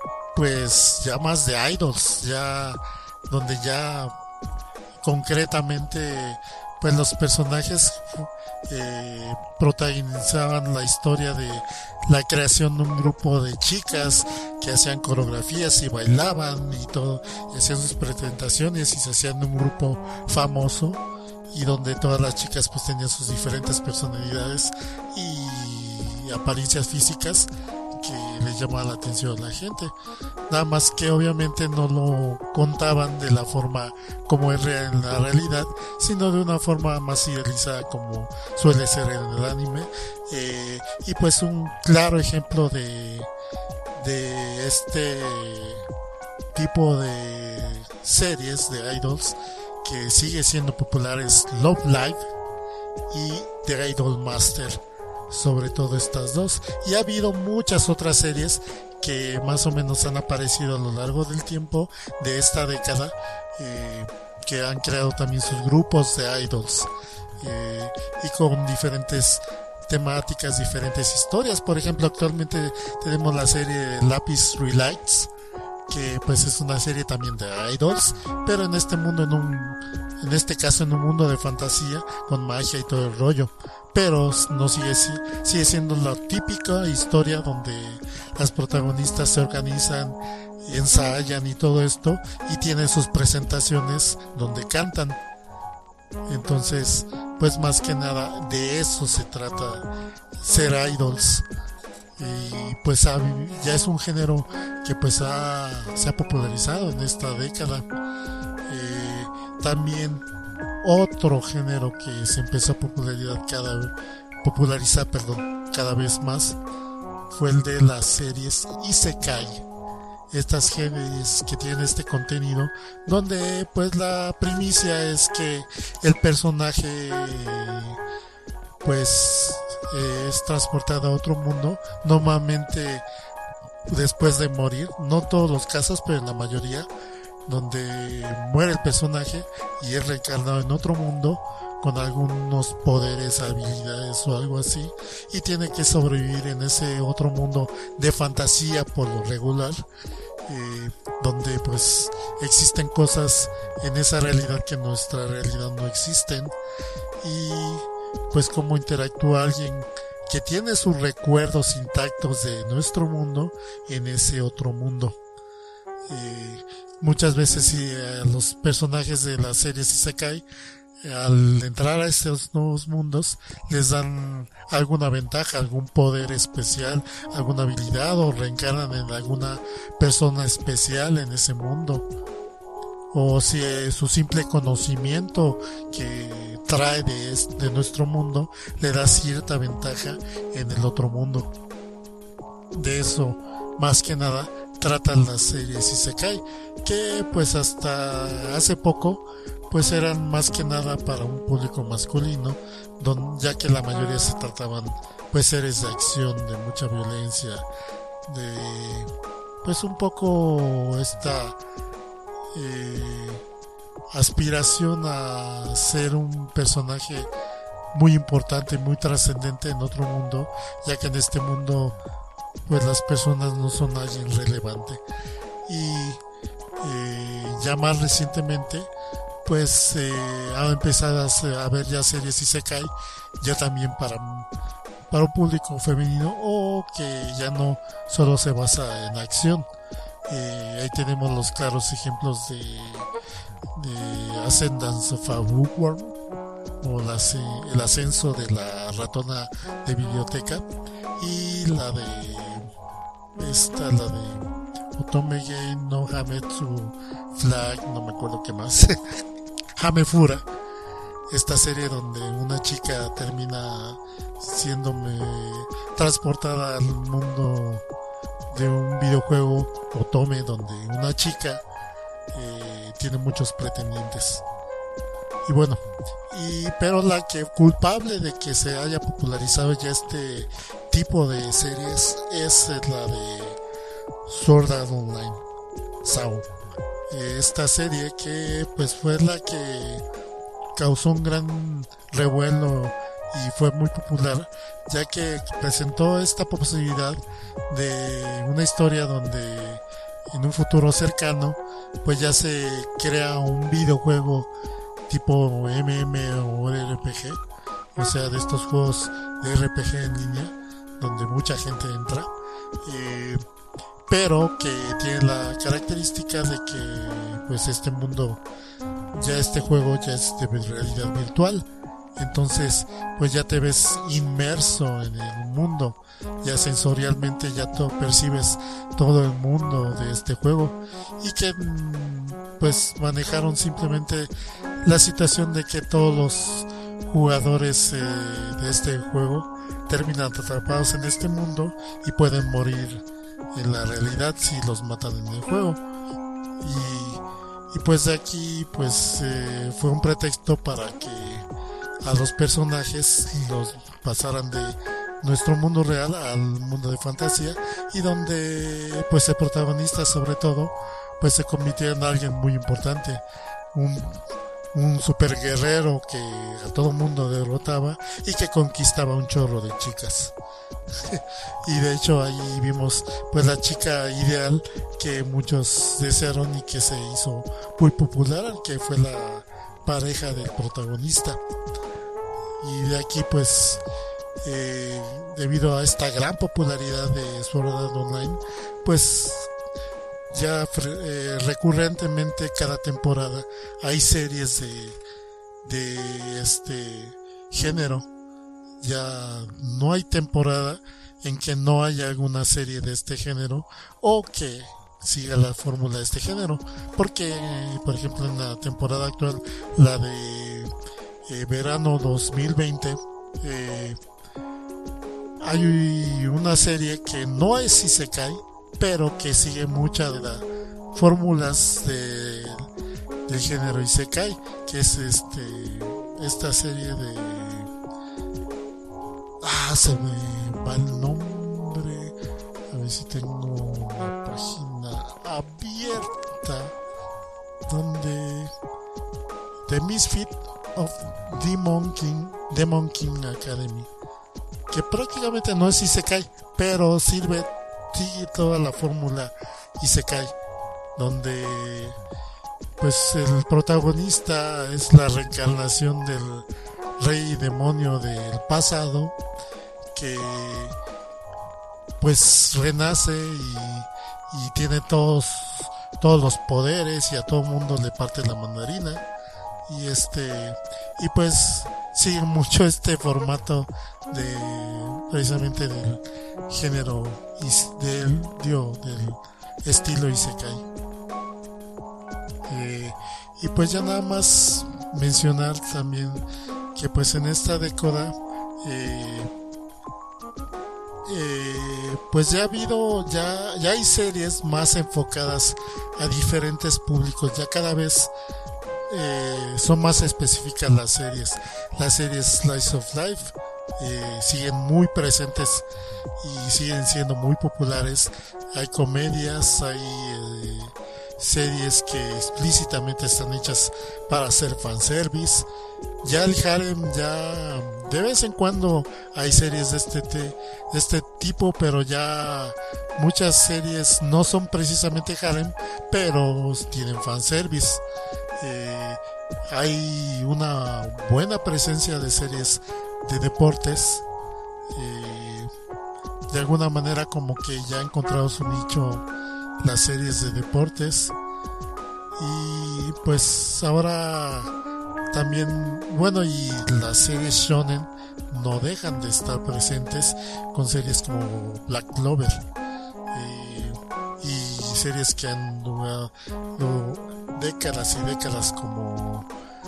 de idols, ya donde ya concretamente pues los personajes protagonizaban la historia de la creación de un grupo de chicas que hacían coreografías y bailaban y todo, y hacían sus presentaciones y se hacían un grupo famoso, y donde todas las chicas pues tenían sus diferentes personalidades y apariencias físicas que les llamaban la atención a la gente, nada más que obviamente no lo contaban de la forma como es en la realidad, sino de una forma más idealizada como suele ser en el anime, y pues un claro ejemplo de este tipo de series de idols que sigue siendo popular es Love Live y The Idol Master, sobre todo estas dos, y ha habido muchas otras series que más o menos han aparecido a lo largo del tiempo de esta década, que han creado también sus grupos de idols, y con diferentes temáticas, diferentes historias. Por ejemplo, actualmente tenemos la serie Lapis Relights, que pues es una serie también de idols, pero en este mundo, en este caso en un mundo de fantasía con magia y todo el rollo, pero no sigue siendo la típica historia donde las protagonistas se organizan, ensayan y todo esto, y tienen sus presentaciones donde cantan. Entonces pues más que nada de eso se trata ser idols, y pues ya es un género que pues se ha popularizado en esta década. También otro género que se empezó a popularizar cada popularizar, cada vez más, fue el de las series Isekai. Estas series que tienen este contenido, donde pues la primicia es que el personaje pues es transportado a otro mundo, normalmente después de morir, no todos los casos, pero en la mayoría, donde muere el personaje y es reencarnado en otro mundo con algunos poderes, habilidades o algo así, y tiene que sobrevivir en ese otro mundo de fantasía por lo regular, donde pues existen cosas en esa realidad que en nuestra realidad no existen, y pues cómo interactúa alguien que tiene sus recuerdos intactos de nuestro mundo en ese otro mundo. Muchas veces los personajes de las series Isekai, al entrar a estos nuevos mundos, les dan alguna ventaja, algún poder especial, alguna habilidad, o reencarnan en alguna persona especial en ese mundo, o si su simple conocimiento que trae de nuestro mundo le da cierta ventaja en el otro mundo. De eso, más que nada, tratan las series Isekai, que pues hasta hace poco pues eran más que nada para un público masculino, ya que la mayoría se trataban pues series de acción, de mucha violencia, de pues un poco esta aspiración a ser un personaje muy importante, muy trascendente en otro mundo, ya que en este mundo pues las personas no son alguien relevante. Y ya más recientemente pues ha empezado a ver ya series Isekai ya también para un público femenino, o que ya no solo se basa en acción. Ahí tenemos los claros ejemplos de Ascendance of a Bookworm, o el ascenso de la ratona de biblioteca, y la de Otomege no Hametsu Flag, no me acuerdo qué más, Hamefura, esta serie donde una chica termina siendo transportada al mundo de un videojuego Otome, donde una chica tiene muchos pretendientes. Y bueno, pero la que culpable de que se haya popularizado ya este tipo de series es la de Sword Art Online, SAO. Esta serie que pues fue la que causó un gran revuelo y fue muy popular, ya que presentó esta posibilidad de una historia donde en un futuro cercano pues ya se crea un videojuego tipo MMORPG, o sea, de estos juegos de RPG en línea donde mucha gente entra, pero que tiene la característica de que pues este mundo, este juego ya es de realidad virtual. Entonces pues ya te ves inmerso en el mundo, ya sensorialmente ya percibes todo el mundo de este juego, y que pues manejaron simplemente la situación de que todos los jugadores de este juego terminan atrapados en este mundo y pueden morir en la realidad si los matan en el juego. Y pues de aquí pues fue un pretexto para que a los personajes los pasaran de nuestro mundo real al mundo de fantasía, y donde pues el protagonista sobre todo pues se convirtiera en alguien muy importante, un super guerrero que a todo mundo derrotaba y que conquistaba un chorro de chicas. Y de hecho ahí vimos pues la chica ideal que muchos desearon y que se hizo muy popular, que fue la pareja del protagonista. Y de aquí pues debido a esta gran popularidad de Sword Art Online, pues ya recurrentemente cada temporada hay series de este género. Ya no hay temporada en que no haya alguna serie de este género o que siga la fórmula de este género, porque por ejemplo en la temporada actual, la de verano 2020, hay una serie que no es Isekai, pero que sigue muchas de las fórmulas del género Isekai, que es esta serie de... se me va el nombre. A ver si tengo la página abierta. Donde... The Misfit of Demon King Academy, que prácticamente no es Isekai, pero sigue toda la fórmula Isekai, donde pues el protagonista es la reencarnación del rey demonio del pasado, que pues renace y tiene todos los poderes, y a todo mundo le parte la mandarina, y pues sigue mucho este formato precisamente del género del estilo Isekai. Y pues ya nada más mencionar también que pues en esta década pues ya hay series más enfocadas a diferentes públicos. Ya cada vez son más específicas las series Slice of Life siguen muy presentes y siguen siendo muy populares. Hay comedias, hay series que explícitamente están hechas para hacer fanservice. Ya el harem, ya de vez en cuando hay series de este tipo, pero ya muchas series no son precisamente harem, pero tienen fanservice. Hay una buena presencia de series de deportes. De alguna manera como que ya ha encontrado su nicho las series de deportes, y pues ahora también, bueno, y las series shonen no dejan de estar presentes con series como Black Clover, y series que han durado décadas y décadas como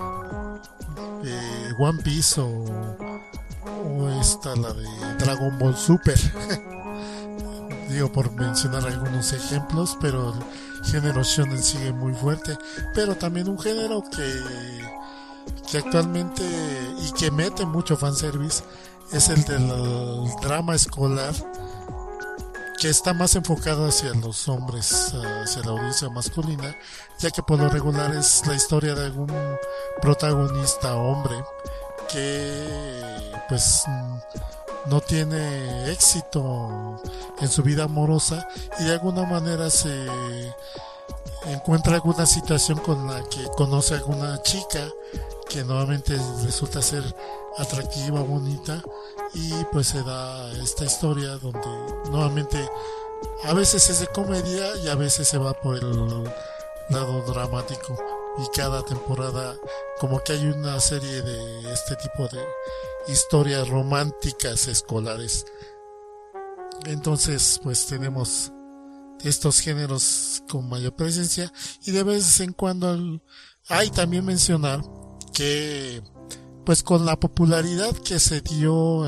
One Piece o esta, la de Dragon Ball Super. Digo, por mencionar algunos ejemplos, pero el género shonen sigue muy fuerte. Pero también un género que actualmente y que mete mucho fanservice es el del drama escolar, que está más enfocado hacia los hombres, hacia la audiencia masculina, ya que por lo regular es la historia de algún protagonista hombre que pues no tiene éxito en su vida amorosa, y de alguna manera se encuentra alguna situación con la que conoce a alguna chica que nuevamente resulta ser atractiva, bonita, y pues se da esta historia donde nuevamente a veces es de comedia y a veces se va por el lado dramático, y cada temporada como que hay una serie de este tipo de historias románticas escolares. Entonces pues tenemos estos géneros con mayor presencia, y de vez en cuando hay también mencionar que pues con la popularidad que se dio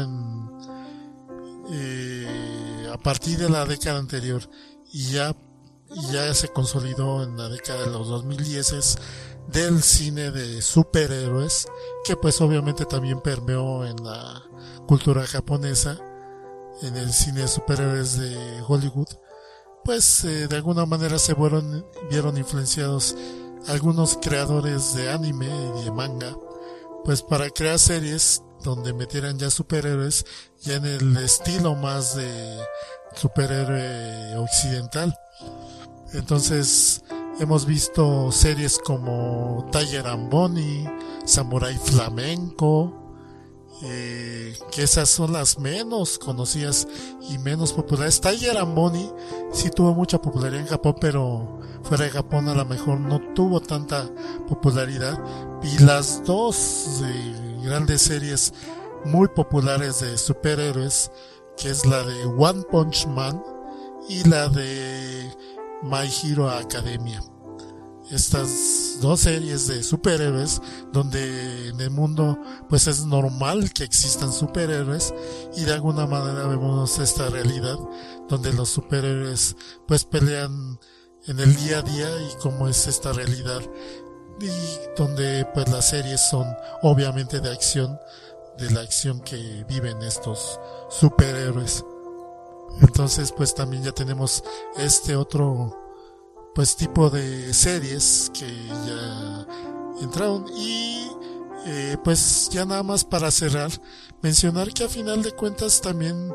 a partir de la década anterior y ya se consolidó en la década de los 2010 del cine de superhéroes, que pues obviamente también permeó en la cultura japonesa, en el cine de superhéroes de Hollywood, pues de alguna manera se vieron influenciados algunos creadores de anime y de manga, pues para crear series donde metieran ya superhéroes ya en el estilo más de superhéroe occidental. Entonces hemos visto series como Tiger and Bonnie, Samurai Flamenco, que esas son las menos conocidas y menos populares. Tiger and Bonnie sí tuvo mucha popularidad en Japón, pero fuera de Japón a lo mejor no tuvo tanta popularidad. Y las dos grandes series muy populares de superhéroes, que es la de One Punch Man y la de My Hero Academia. estas dos series de superhéroes donde en el mundo pues es normal que existan superhéroes, y de alguna manera vemos esta realidad donde los superhéroes pues pelean en el día a día y cómo es esta realidad, y donde pues las series son obviamente de acción, de la acción que viven estos superhéroes. Entonces pues también ya tenemos este otro pues tipo de series que ya entraron. Y pues ya nada más para cerrar, mencionar que a final de cuentas también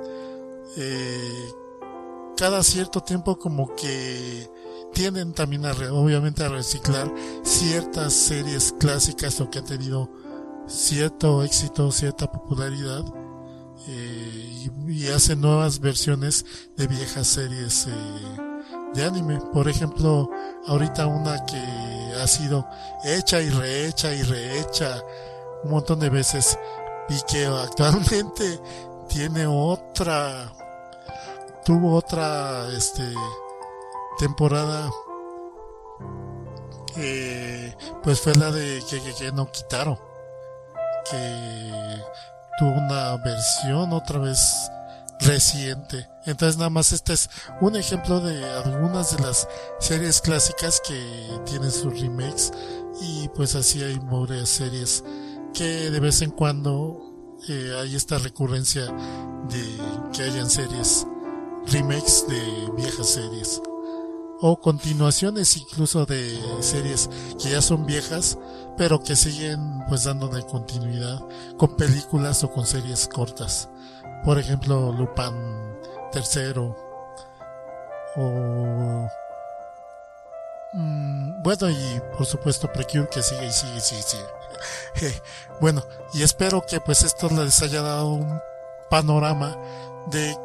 cada cierto tiempo como que tienden también obviamente a reciclar ciertas series clásicas o que han tenido cierto éxito, cierta popularidad, y hacen nuevas versiones de viejas series de anime. Por ejemplo, ahorita una que ha sido hecha y rehecha un montón de veces, y que actualmente tuvo otra temporada, pues fue la de que no Kitaro, que tuvo una versión otra vez reciente. Entonces nada más este es un ejemplo de algunas de las series clásicas que tienen sus remakes, y pues así hay varias series que de vez en cuando hay esta recurrencia de que hayan series remakes de viejas series o continuaciones incluso de series que ya son viejas pero que siguen pues dándole continuidad con películas o con series cortas. Por ejemplo, Lupin III o bueno, y por supuesto Precure, que sigue. Bueno, y espero que pues esto les haya dado un panorama de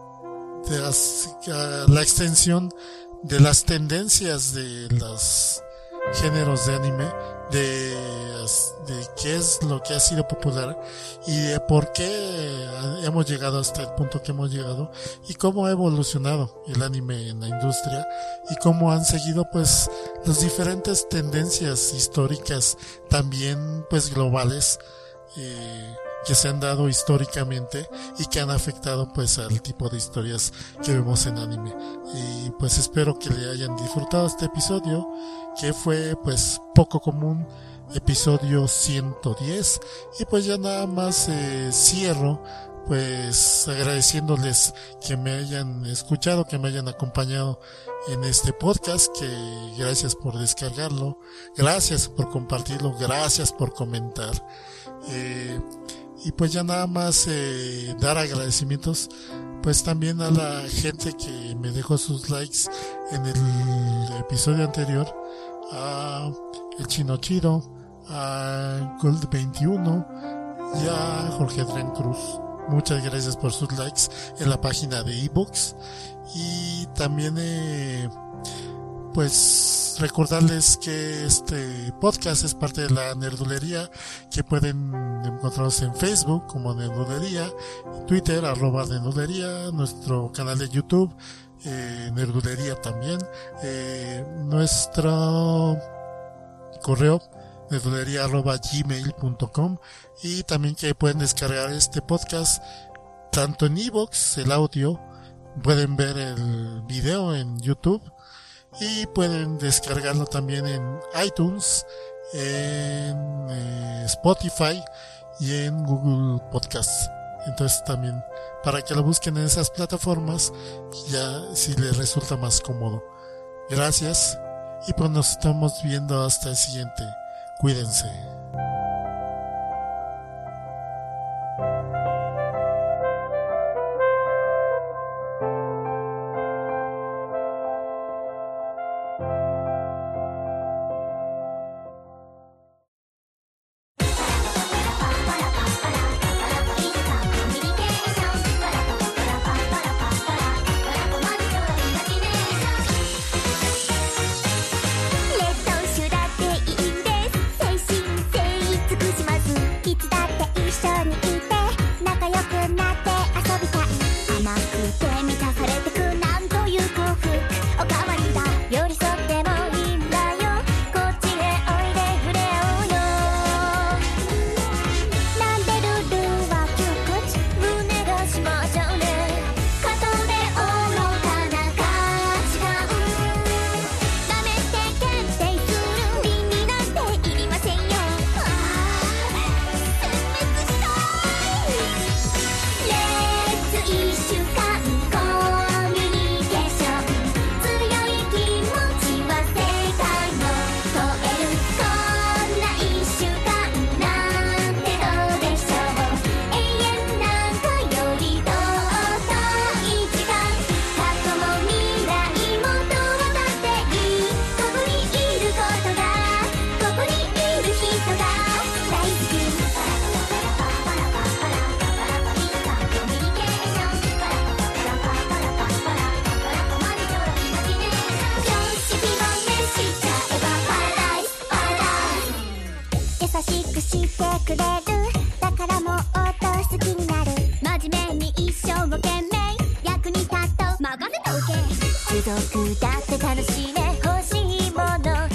la extensión de las tendencias de los géneros de anime, de qué es lo que ha sido popular y de por qué hemos llegado hasta el punto que hemos llegado, y cómo ha evolucionado el anime en la industria, y cómo han seguido pues las diferentes tendencias históricas, también pues globales, que se han dado históricamente y que han afectado pues al tipo de historias que vemos en anime. Y pues espero que le hayan disfrutado este episodio, que fue pues poco común, episodio 110. Y pues ya nada más cierro pues agradeciéndoles que me hayan escuchado, que me hayan acompañado en este podcast, que gracias por descargarlo, gracias por compartirlo, gracias por comentar. Y pues ya nada más dar agradecimientos pues también a la gente que me dejó sus likes en el episodio anterior, a el Chino Chido, a Gold 21 y a Jorge Adrián Cruz. Muchas gracias por sus likes en la página de iVoox. Y también pues recordarles que este podcast es parte de la Nerdulería, que pueden encontrarnos en Facebook como Nerdulería, Twitter @Nerdulería, nuestro canal de YouTube Nerdulería también, nuestro correo nerdulería@gmail.com, y también que pueden descargar este podcast tanto en iVoox, el audio, pueden ver el video en YouTube, y pueden descargarlo también en iTunes, en Spotify y en Google Podcasts. Entonces también para que lo busquen en esas plataformas, ya si les resulta más cómodo. Gracias, y pues nos estamos viendo hasta el siguiente. Cuídense. 「劣等種だっていいんです」「精神性任せておけ。種族だって楽しいね、欲しいもの